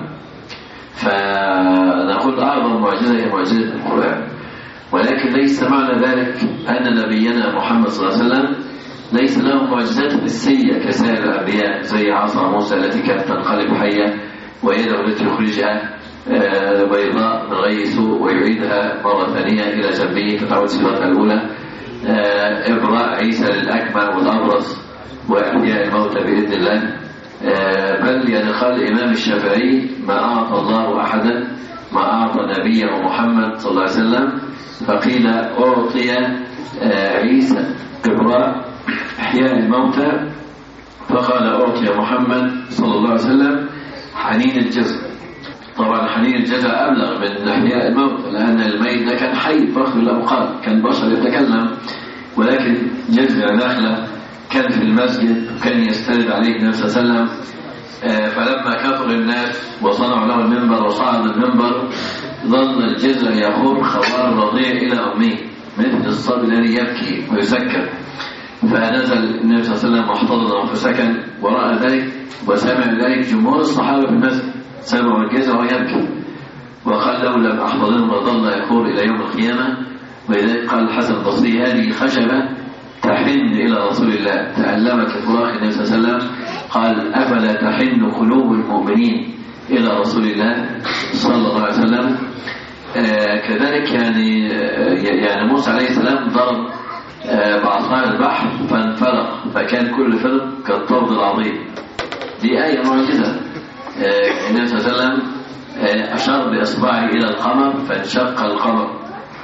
فنقول أعظم معجزة هي معجزة القرآن. ولكن ليس معنى ذلك أن نبينا محمد صلى الله عليه وسلم ليس له معجزات حسية كسائر الأنبياء، زي عصا موسى التي كانت تنقلب حية، ويده التي يخرجها بيضاء من غير سوء ويعيدها مرة ثانية إلى جنبه فتعود صورتها الأولى، إبراء عيسى للأكمى والأبرص، وإحياء الموتى بإذن الله. بل يعني قال الإمام الشافعي: ما أعطى الله أحدا ما أعطى نبيه محمد صلى الله عليه وسلم. فقيل: أعطي عيسى إبراء إحياء الموتى، فقال: أعطي محمد صلى الله عليه وسلم حنين الجزع. طبعا حنين الجزع أبلغ من إحياء الموتى، لأن الميت ده كان حي فخر الأوقات، كان بشر يتكلم، ولكن جزع نخلة كان في المسجد وكان يستند عليه النبي صلى الله عليه وسلم. فلما كثر الناس وصنعوا له المنبر وصعد المنبر، ظل الجزع يخر خوار الرضيع إلى أمه مثل الصبي الذي يبكي ويسكر. فنزل النبي صلى الله عليه وسلم واحتضنه فسكن، ورأى ذلك وسمع ذلك جمهور الصحابة في المسجد، سمعوا الجزع ويبكي، وقال: لو لم أحتضنه لظل يخور إلى يوم القيامة. ولذلك قال الحسن البصري: هذه خشبة تحن إلى رسول الله، تألمت لفراق النبي صلى الله عليه وسلم. قال: أفلا تحن قلوب المؤمنين إلى رسول الله صلى الله عليه وسلم. كذلك يعني موسى عليه السلام ضرب بعصاه البحر فانفلق، فكان كل فرق كالطود العظيم. دي آية معجزة. النبي صلى الله عليه وسلم أشار بإصبعه إلى القمر فانشق القمر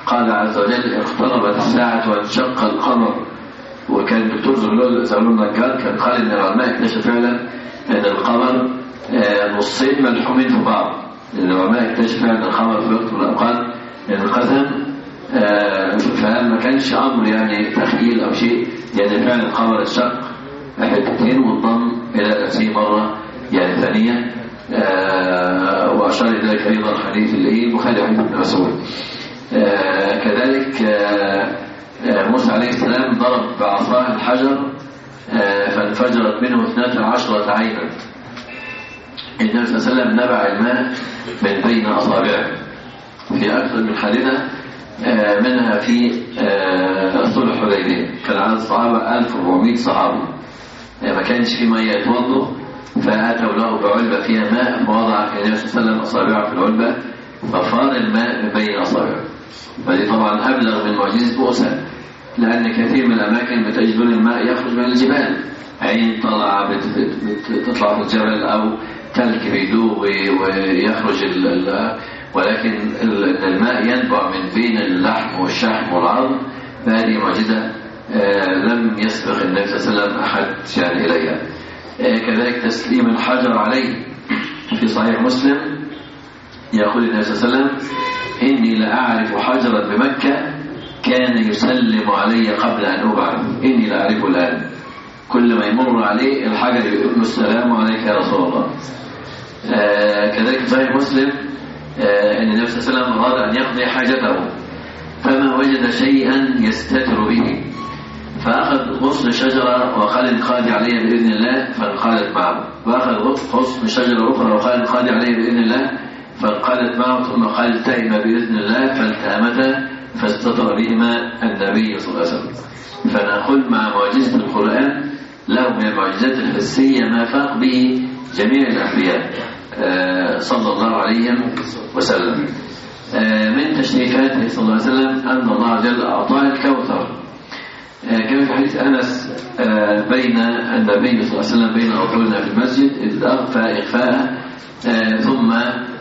قال عز وجل اقتربت الساعة وانشق القمر. وكان الدكتور زغلول النجار كان قال ان العلماء اكتشفوا فعلا ان القمر نصين ملحومين في بعض. العلماء اكتشفوا فعلا ان القمر في وقت من الاوقات انقسم، فما كانش امر يعني تخيل او شيء، يعني فعلا القمر انشق حتتين وانضم الى نفسه مره يعني ثانيه. واشار الى ذلك ايضا حديث البخاري وحديث ابن مسعود. كذلك موسى عليه السلام ضرب بعصاه الحجر فانفجرت منه 12 عينا. النبي صلى الله عليه وسلم نبع الماء من بين اصابعه في اكثر من حادثه، منها في صلح الحديبيه كان عدد الصحابه 1400 صحابي، ما كانش في ميه يتوضوا، فاتوا له بعلبه فيها ماء فوضع النبي صلى الله عليه وسلم اصابعه في العلبه ففار الماء من بين اصابعه. فدي طبعا ابلغ من معجزه موسى، لان كثير من الاماكن بتجدون الماء يخرج من الجبال، عين طلع بتطلع في الجبل او تلك بيدوب ويخرج ولكن الماء ينبع من بين اللحم والشحم والعظم، فهذه معجزه لم يسبق النبي صلى الله عليه وسلم احد يعني اليها. كذلك تسليم الحجر عليه في صحيح مسلم يقول النبي صلى الله عليه وسلم إني لأعرف حجرا بمكة كان يسلم علي قبل أن أبعث، إني لأعرفه الآن، كل ما يمر عليه الحجر يقول السلام عليك يا رسول الله. كذلك صحيح مسلم أن النبي صلى الله عليه وسلم أراد أن يقضي حاجته فما وجد شيئا يستتر به فأخذ غصن شجرة وقال انقادي علي بإذن الله فانقادت معه، وأخذ غصن شجرة أخرى وقال انقادي علي بإذن الله فانقادت معه، ثم قال التئم بإذن الله فالتأمتا فاستطر بهما النبي صلى الله عليه وسلم. فنقول مع معجزة القرآن له من المعجزات الحسية ما فاق به جميع الأنبياء صلى الله عليه وسلم. من تشريفاته صلى الله عليه وسلم أن الله عز وجل أعطاه الكوثر، كما في حديث أنس بين النبي صلى الله عليه وسلم بين أظهرنا في المسجد إذ أغفى إغفاء ثم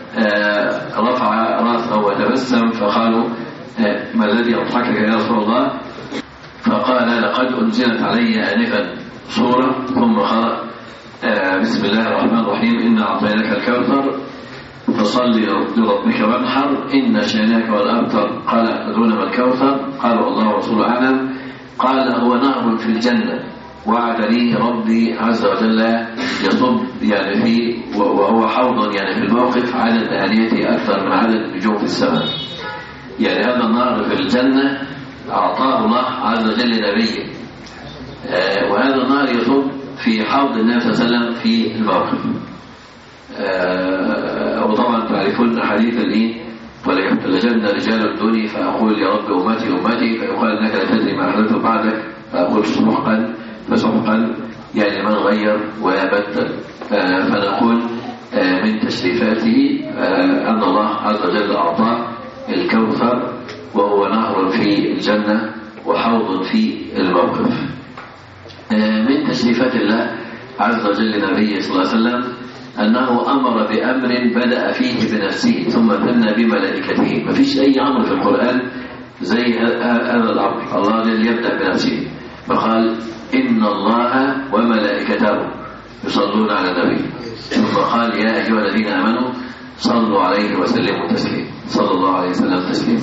رفع رأسه وتبسم فقالوا ما الذي أضحكك يا رسول الله؟ فقال لقد أنزلت علي آنفا سورة ثم قرأ بسم الله الرحمن الرحيم إنا أعطيناك الكوثر فصل لربك وانحر إن شانئك والأبتر. قال أدرون ما الكوثر؟ قالوا الله ورسوله أعلم. قال هو نهر في الجنة وعدني ربي عز وجل يصب يعني فيه، وهو حوض يعني في الموقف عدد آنيته أكثر من عدد النجوم في السماء. يعني هذا النهر في الجنة أعطاه الله عز وجل نبيه، وهذا النهر يصب في حوض النبي صلى الله عليه وسلم في الموقف. وطبعا تعرفون حديث وليحتلجن رجال دوني فأقول يا رب أمتي أمتي فيقال إنك لا تدري ما أحدث بعدك فأقول سحقا فسحقا يعني من غير وبدل. فنقول من تشريفاته أن الله عز وجل أعطاه الكوثر وهو نهر في الجنة وحوض في الموقف. من تشريفات الله عز وجل لنبيه صلى الله عليه وسلم أنه أمر بأمر بدأ فيه بنفسه ثم ثنى بملائكته. ما فيش أي أمر في القرآن زي هذا الأمر، الله جل يبدأ بنفسه فقال إن الله وملائكته يصلون على النبي، ثم قال يا أيها الذين آمنوا صلوا عليه وسلموا تسليما، صلى الله عليه وسلم تسليما.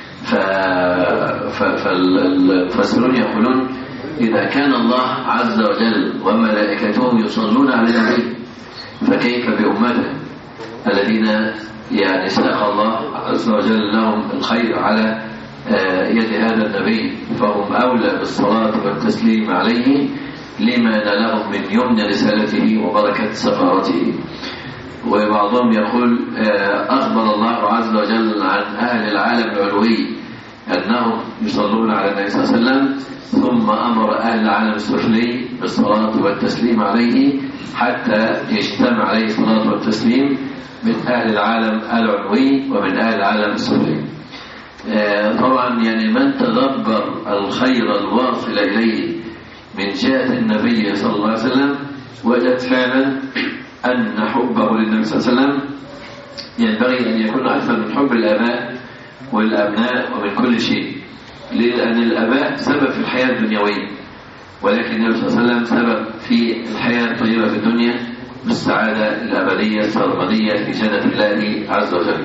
فالمفسرون يقولون إذا كان الله عز وجل وملائكته يصلون على النبي فكيف بأمته الذين يعني ساق الله عز وجل لهم الخير على يد هذا النبي، فهم أولى بالصلاة والتسليم عليه لما نالهم من يمن رسالته وبركة سفارته. وبعضهم يقول أخبر الله عز وجل عن أهل العالم العلوي أنهم يصلون على النبي صلى الله عليه وسلم، ثم أمر أهل العالم السفلي بالصلاة والتسليم عليه حتى يجتمع عليه الصلاة والتسليم من أهل العالم العلوي ومن أهل العالم السفلي. طبعا يعني من تدبر الخير الواصل إليه من جهة النبي صلى الله عليه وسلم وجد فعلا أن حبه للنبي صلى الله عليه وسلم ينبغي أن يكون أكثر من حب الآباء والأبناء ومن كل شيء. ليه؟ لأن الآباء سبب في الحياة الدنيوية، ولكن النبي صلى الله عليه وسلم سبب في الحياة الطيبة في الدنيا بالسعادة الأبدية السرمدية في جنة الله عز وجل.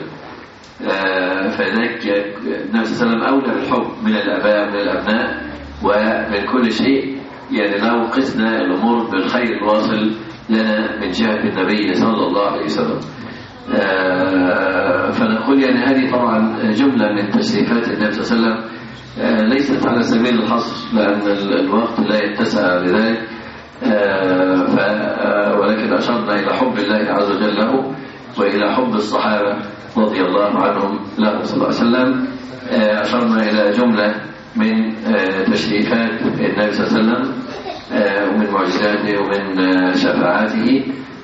فذلك النبي صلى الله عليه وسلم أولى بالحب من الآباء ومن الأبناء ومن كل شيء. يعني لو قسنا الأمور بالخير الواصل لنا من جهة النبي صلى الله عليه وسلم. فنقول يعني هذه طبعا جملة من تشريفات النبي صلى الله عليه وسلم، ليست على سبيل الحصر لأن الوقت لا يتسع لذلك، ولكن أشرنا إلى حب الله عز وجل له وإلى حب الصحابة رضي الله عنهم له صلى الله عليه وسلم. أشرنا إلى جملة من تشريفات النبي صلى الله عليه وسلم ومن معجزاته ومن شفاعاته.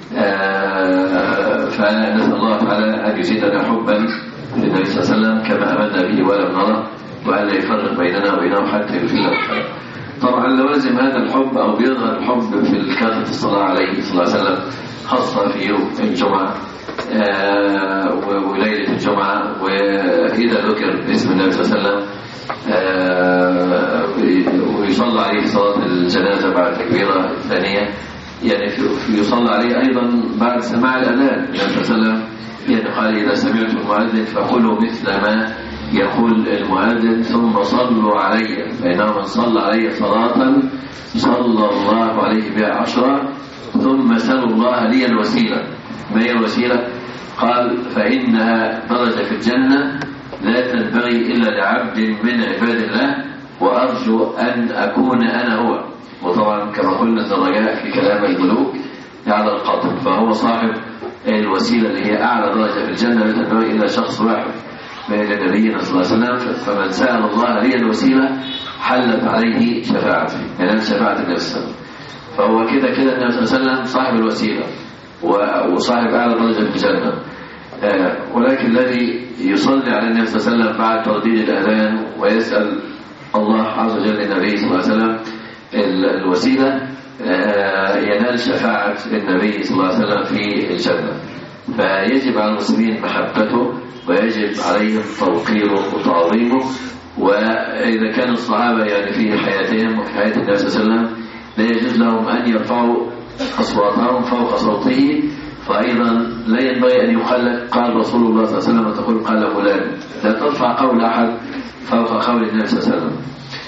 فنسأل الله تعالى أن يزيدنا حبا للنبي صلى الله عليه وسلم كما أمنا به ولم نره، وأن لا يفرق بيننا وبينه حتى يفينا الحب. طبعا لوازم هذا الحب أو بيظهر الحب في كثرة الصلاة عليه صلى الله عليه وسلم، خاصة في يوم الجمعة وليلة الجمعة، وإذا ذكر اسم النبي صلى الله عليه وسلم ويصلى عليه صلاة الجنازة بعد التكبيرة الثانية. يعني يصلى عليه أيضا بعد سماع الأذان. النبي صلى الله عليه وسلم يعني قال إذا سمعتم المؤذن فقولوا مثل ما يقول المؤذن ثم صلوا علي، فإنه من صلى علي صلاة صلى الله عليه بها 10 ثم سلوا الله لي الوسيلة. ما هي الوسيلة؟ قال فإنها درجة في الجنة لا تنبغي إلا لعبد من عباد الله وأرجو أن أكون أنا هو. وطبعا كما قلنا الدرجات في كلام الملوك على القدر، فهو صاحب الوسيلة اللي هي أعلى درجة في الجنة لا تنبغي إلا شخص واحد من نبينا صلى الله عليه وسلم. فمن سأل الله لي الوسيلة حلت عليه شفاعته، يعني شفاعة النبي صلى الله عليه وسلم. فهو كده كده النبي صلى الله عليه وسلم صاحب الوسيلة وصاحب أعلى درجة في الجنة. ولكن الذي يصلي على النبي صلى الله عليه وسلم بعد ترديد الأذان ويسأل الله عز وجل للنبي صلى الله عليه وسلم الوسيلة ينال شفاعة النبي صلى الله عليه وسلم في الجنة. فيجب على المسلمين محبته ويجب عليهم توقيره وتعظيمه. وإذا كان الصحابة يعني في حياتهم وفي حياة النبي صلى الله عليه وسلم لا يجوز لهم أن يرفعوا أصواتهم فوق صوته، فأيضا لا ينبغي أن يخلق قال رسول الله صلى الله عليه وسلم وتقول قال فلان. لا ترفع قول أحد فوق قول النبي صلى الله عليه وسلم.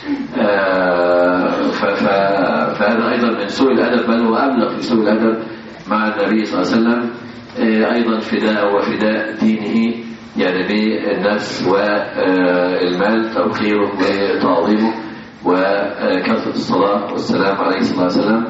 فهذا أيضا من سوء الأدب، بل هو أبلغ في سوء الأدب مع النبي صلى الله عليه وسلم. أيضا فداء وفداء دينه يعني بالنفس والمال، توقيره وتعظيمه وكثرة الصلاة والسلام عليه صلى الله عليه وسلم.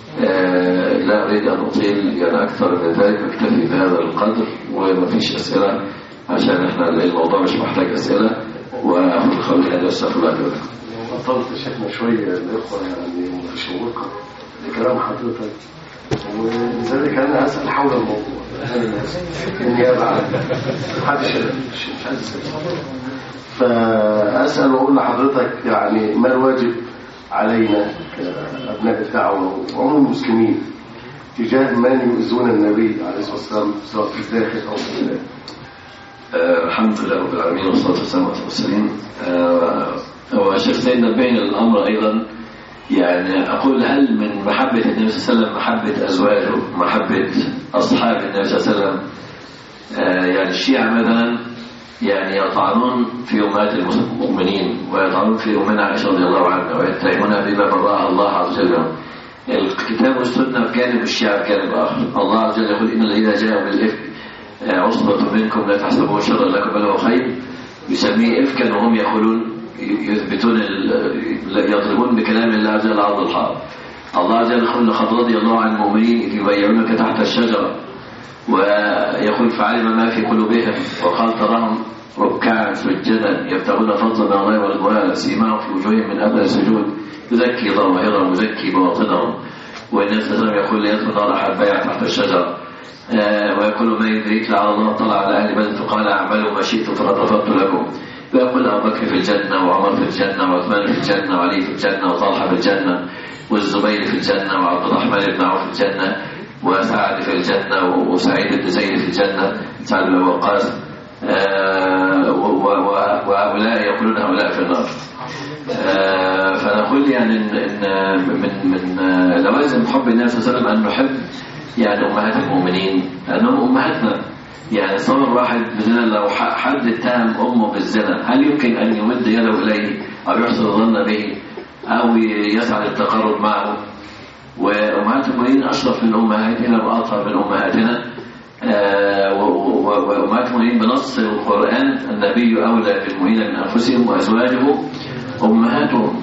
لا أريد أن أطيل يعني أكثر من ذلك، أكتفي بهذا القدر وما فيش أسئلة عشان إحنا الموضوع مش محتاج أسئلة. وأخذ قولي أن أستغفر الله لكم. طلت شكنا شوية الإخوة يعني متشوقة لكلام حضرتك، ولذلك أنا أسأل حول الموضوع النيابة عن محدش مش عايز يسأل، فأسأل وأقول لحضرتك يعني ما الواجب علينا كأبناء الدعوة وعموم المسلمين تجاه من يؤذون النبي عليه الصلاة والسلام سواء في الداخل أو في الخارج. الحمد لله رب العالمين والصلاة والسلام على المرسلين. وشخصين بين الأمر أيضا يعني أقول هل من محبة النبي صلى الله عليه وسلم محبة أزواجه، محبة أصحاب النبي صلى الله عليه وسلم؟ يعني الشيعة مثلا يعني يطعنون في أمهات المؤمنين ويطعنون في أمنا عائشة رضي الله عنها ويتهمونها بما براءها الله عز وجل. الكتاب والسنة في جانب، الشيعة في جانب آخر. الله عز وجل يقول إن الذين جاءوا بالإفك عصبة منكم لا تحسبوه شرا لكم بل هو خير، يسميه إفكا وهم يقولون يثبتون يضربون بكلام الله عز وجل عرض الحائط. الله عز وجل يقول لقد رضي الله عن المؤمنين إذ يبايعونك تحت الشجرة، ويقول فعلم ما في قلوبهم وقال تراهم ركعا سجدا يبتغون فضلا من الله ورضوانا سيماهم في وجوههم من أثر السجود يزكي ظاهرهم ويزكي باطنهم. والنبي صلى الله عليه وسلم يقول لا يدخل نار أحد بايع تحت الشجرة. ويقول ما يدريك لعل الله طلع على أهل بدر فقال اعملوا ما شئتم فقد غفرت لكم. ويقول أبو بكر في الجنة وعمر في الجنة وعثمان في الجنة وعلي في الجنة وطلحة في الجنة والزبير في الجنة وعبد الرحمن بن عوف في الجنة وسعد في الجنة وسعيد بن زيد في الجنة، سعد بن وقاص يأكلون هؤلاء في النار. فنقول يعني إن من لوازم حب النبي صلى الله عليه وسلم أن نحب يعني أمهات المؤمنين لأنهم أمهاتنا. يعني صور واحد مننا لو حد اتهم أمه بالزنا هل يمكن أن يمد يده إليه أو يحسن الظن به أو يسعى للتقرب معه؟ وأمهات المؤمنين أشرف من أمهاتنا وأطهر من أمهاتنا. وأمهات المؤمنين بنص القرآن النبي أولى بالمؤمنين من أنفسهم وأزواجه أمهاتهم.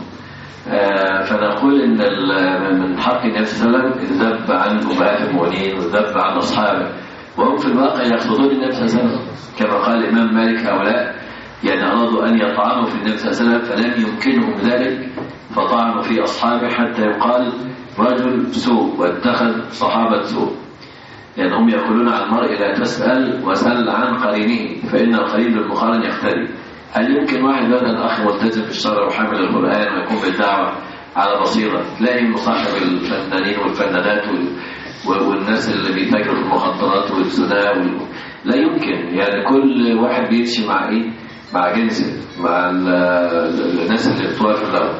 فنقول إن من حق النبي صلى الله عليه وسلم الذب عن أمهات المؤمنين والذب عن أصحابه، وهم في الواقع يقصدون النبي صلى الله عليه وسلم كما قال الإمام مالك هؤلاء يعني أرادوا أن يطعنوا في النبي صلى الله عليه وسلم فلم يمكنهم ذلك فطعنوا في أصحابه حتى يقال رجل سوء واتخذ صحابة سوء. يعني هم يقولون عن المرء لا تسأل وسل عن قرينه فإن القرين بالمقارن يختلف. هل يمكن واحد مثلا أخ ملتزم بالشرع وحامل القرآن ويكون بالدعوة على بصيرة تلاقي مصاحب الفنانين والفنانات والناس اللي بيتاجروا في المخدرات والزنا لا يمكن. يعني كل واحد بيمشي مع إيه؟ مع جنسه، مع الناس اللي بتوافق له.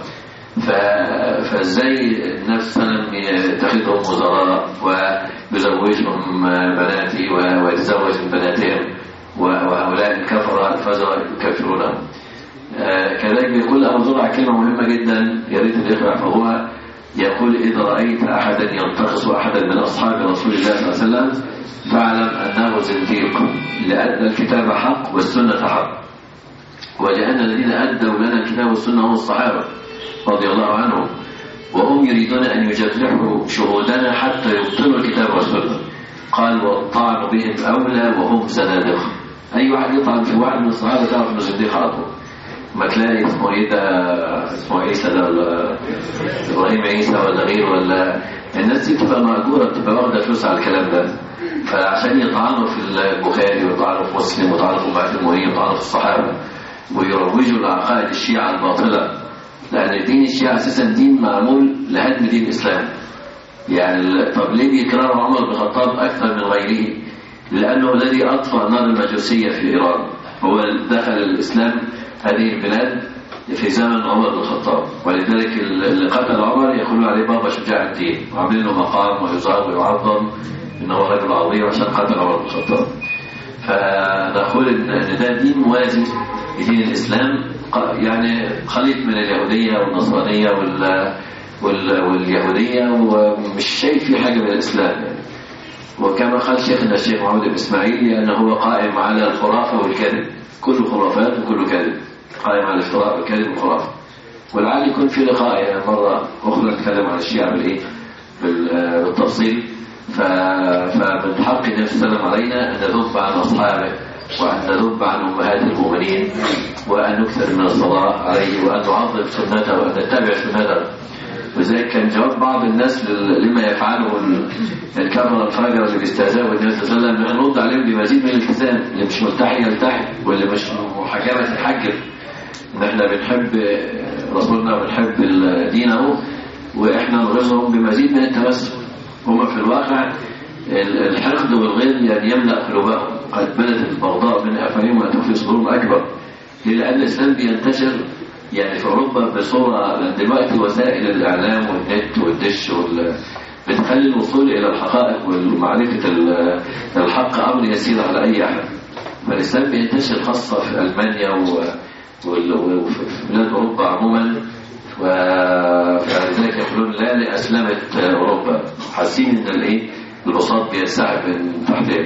فازاي النبي صلى الله عليه وسلم يتخذهم وزراء ويزوجهم بناتي ويتزوج من بناتهم وهؤلاء الكفرة الفجرة يكفرونهم. كذلك بيقول أبو زرع كلمة مهمة جدا يا ريت الإخوة يحفظوها. يقول إذا رأيت أحدا ينتقص أحدا من أصحاب رسول الله صلى الله عليه وسلم فاعلم أنه زنديق، لأن الكتاب حق والسنة حق، ولأن الذين أدوا لنا الكتاب والسنة هم الصحابة رضي الله عنهم، وهم يريدون أن يجرحوا شهودنا حتى يبطلوا الكتاب والسنة. قال والطعن بهم أولى وهم زنادقة. أي واحد يطعن في واحد من الصحابة تعرف إنه زنديق على طول. ما تلاقي اسمه إيه ده، اسمه عيسى ده ولا إبراهيم عيسى ولا غيره، ولا الناس دي بتبقى مأجورة بتبقى واخدة فلوس على الكلام ده. فعشان يطعنوا في البخاري ويطعنوا في مسلم ويطعنوا في أمهات المؤمنين ويطعنوا في الصحابة ويروجوا لعقائد الشيعة الباطلة، لأن دين الشيعة أساسا دين معمول لهدم دين الإسلام. يعني طب ليه بيكرهوا عمر بن الخطاب أكثر من غيره؟ لأنه الذي أطفأ نار المجوسية في إيران، هو دخل الإسلام هذه البلاد في زمن عمر بن الخطاب، ولذلك اللي قتل عمر يقولون عليه بابا شجاع الدين وعاملين له مقام ويزار ويعظم إنه رجل عظيم عشان قتل عمر بن الخطاب. فنقول إن ده دين موازي لدين الإسلام، يعني خليط من اليهودية والنصرانية واليهودية، ومش شيء في حاجة من الإسلام يعني. وكما قال شيخنا الشيخ محمود بن إسماعيل أنه هو قائم على الخرافة والكذب، كل خرافات وكل كذب، قائم على الافتراء والكذب والخرافة. ولعل يكون في لقاء يعني مرة أخرى نتكلم عن الشيعة بالتفصيل. فمن حق النبي صلى الله عليه وسلم علينا أن نذب عن أصحابه وأن نذب عن أمهات المؤمنين وأن نكثر من الصلاة عليه وأن نعظم سنته وأن نتبع سنته. وذلك كان جواب بعض الناس لما يفعله الكفرة الفاجرة اللي بيستهزئوا بالنبي صلى الله عليه وسلم، نرد عليهم بمزيد من الالتزام. اللي مش ملتحي يلتحي، واللي مش محجبة تتحجب. إن إحنا بنحب رسولنا وبنحب دينه، وإحنا نغزهم بمزيد من التمسك. هم في الواقع الحقد والغيظ يعني يملأ قلوبهم، قد بدت البغضاء من أفواههم وتخفي صدورهم أكبر. لأن الإسلام بينتشر يعني في أوروبا بصورة، دلوقتي وسائل الإعلام والنت والدش بتخلي الوصول إلى الحقائق ومعرفة الحق أمر يسير على أي أحد. فالإسلام بينتشر خاصة في ألمانيا وفي بلاد أوروبا عموما، فلذلك يقولون لا لأسلمت أوروبا، حاسين إن البساط بينسحب من تحتهم.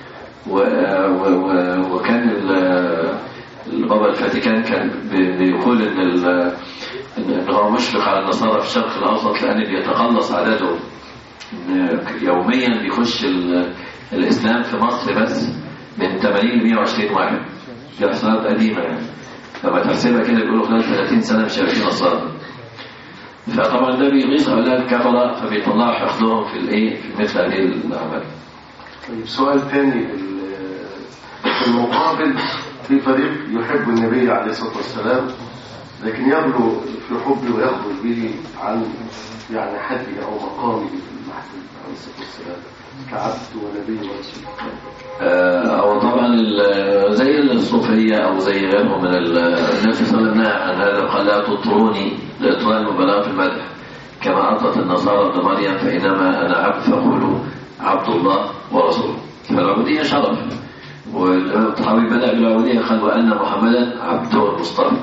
وكان البابا الفاتيكان كان بيقول إن هو مشفق على النصارى في الشرق الأوسط لأن بيتقلص عددهم. يوميا بيخش الإسلام في مصر بس من 80 ل 120 واحد، دي إحصاءات قديمة يعني. لما تحسبها كده بيقولوا خلال 30 سنة مش هيبقى نصارى. فطبعا ده بيغيظ هؤلاء الكفرة، فبيطلعوا حقدهم في مثل هذه الأعمال. سؤال ثاني، في المقابل في فريق يحب النبي عليه الصلاة والسلام لكن يغلو في حبه ويخرج به عن يعني حده أو مقامه في المحمود عليه الصلاة والسلام كعبد ونبي ورسول؟ أو طبعا زي الصوفية أو زي غيرهم من الناس صلى الله عليه وسلم عن هذا، قال لا تطروني لإطلاق المبالغة في المدح كما أطلت النصارى ابن مريم فإنما أنا عبد فقولوا عبد الله ورسوله. فالعبودية شرف، والطحاوي بدأ بالعبودية قال وأن محمدا عبده المصطفى،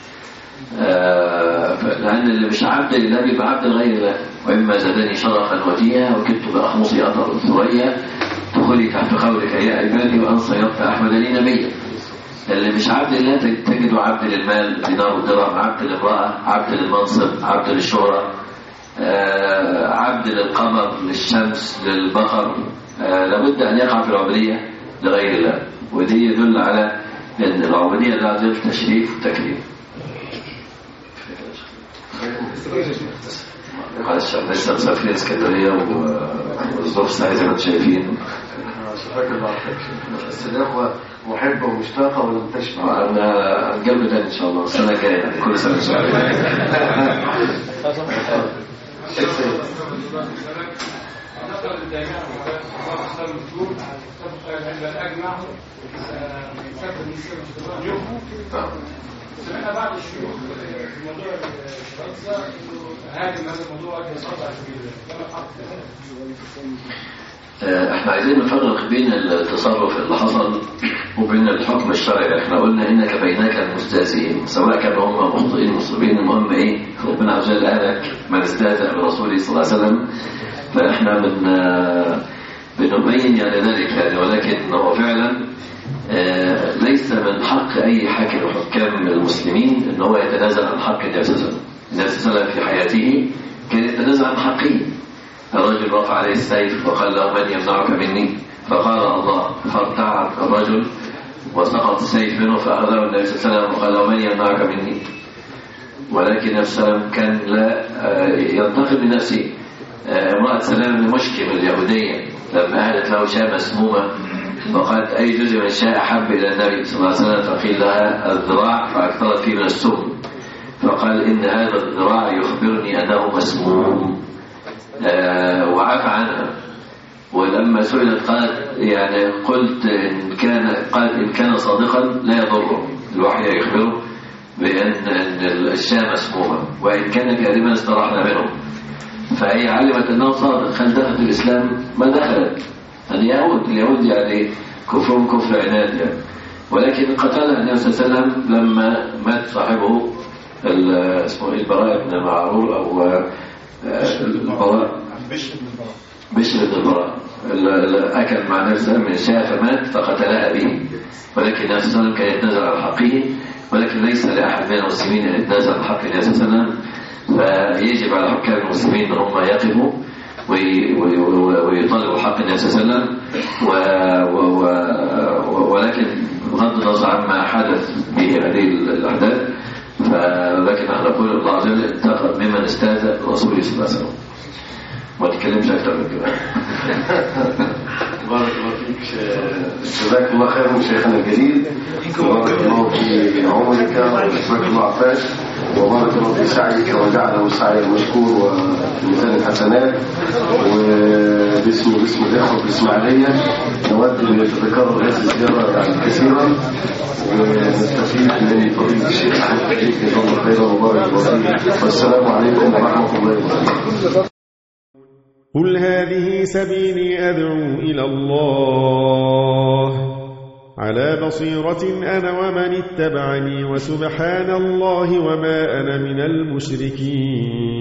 لأن اللي مش عبد لله بيبقى عبد لغير الله. وإما زادني شرفا وجيها وكدت بأخمصي أثر الثريا دخولي تحت قولك يا عبادي وأن صيرت أحمد لي نبيا. اللي مش عبد لله تجده عبد للمال دينار ودرهم، عبد للامرأة، عبد للمنصب، عبد للشهرة، عبد للقمر، للشمس، للبقر. لابد أن يقع في العبودية لغير الله، ودي يدل على أن العبودية لها تشريف وتكريم. معلش احنا لسه مسافرين اسكندريه والظروف ساعتها زي ما انتم شايفين. شفاك الله خير. بس الاخوه محبه ومشتاقه ولا تشبع؟ انا نجرب تاني ان شاء الله السنه الجايه، كل سنه ان شاء الله. سمعنا بعض الشيوخ في موضوع الشرطة هاجم هذا الموضوع يصدع كبير احنا عايزين نفرق بين التصرف اللي حصل وبين الحكم الشرعي. احنا قلنا انك بينك المستهزئين سواء كانوا هم مخطئين مصيبين، المهم ايه ربنا عز وجل قالك من استهزأ برسوله صلى الله عليه وسلم. فاحنا بنبين يعني ذلك يعني، ولكن هو فعلا ليس من حق أي حاكم وحكام المسلمين أن هو يتنازل عن حق النبي صلى الله عليه وسلم. النبي صلى الله عليه وسلم في حياته كان يتنازل عن حقه. الرجل رفع عليه السيف وقال له من يمنعك مني؟ فقال الله، فارتعب الرجل وسقط السيف منه فأخذه النبي صلى الله عليه وسلم وقال له من يمنعك مني؟ ولكن النبي صلى الله عليه وسلم كان لا ينتقم من نفسه. امرأة سلام بن مشكم اليهودية لما أهلت له شاة مسمومة فقالت أي جزء من الشاة أحب إلى النبي صلى الله عليه وسلم؟ فقيل لها الذراع فأكثرت فيه من السم، فقال إن هذا الذراع يخبرني أنه مسموم وعفى عنها. ولما سئلت قالت يعني قلت إن كان صادقا لا يضره، الوحي يخبره بأن الشاة مسمومة، وإن كان كاذبا استراحنا منه. فهي علمت أنه صادق. هل دخلت الإسلام؟ ما دخلت. اليهود يعني كفرهم كفر عناد يعني. ولكن قتلها النبي صلى الله عليه وسلم لما مات صاحبه اسمه البراء بن معرور أو البراء بشر بن البراء أكل مع نفسه من شاة فمات فقتلها به. ولكن النبي صلى الله عليه وسلم كان يتنازل عن حقه، ولكن ليس لأحد من المسلمين أن يتنازل عن حق النبي صلى الله عليه وسلم. فيجب على حكام المسلمين أن هم يقفوا ويطالبوا حق النبي صلى الله عليه وسلم، ولكن بغض النظر عما حدث به هذه الأحداث. ولكن نحن نقول الله عز وجل انتقم ممن استهزأ برسوله صلى الله عليه وسلم. ما نتكلمش أكثر من كده. بارك الله فيك، جزاك الله خير من شيخنا الجليل، وبارك الله في عمرك وجزاك الله عفاك، وبارك الله في سعيك وجعله سعي مشكور وفي ميزان الحسنات. وباسم الإخوة بالإسماعيلية نود أن يتذكروا هذه الزيارة يعني كثيرا، ونستفيد من فضيلة الشيخ أحمد جزاه الله خيرا وبارك الله فيك. والسلام عليكم ورحمة الله وبركاته. قل هذه سبيلي أدعو إلى الله على بصيرة أنا ومن اتبعني، وسبحان الله وما أنا من المشركين.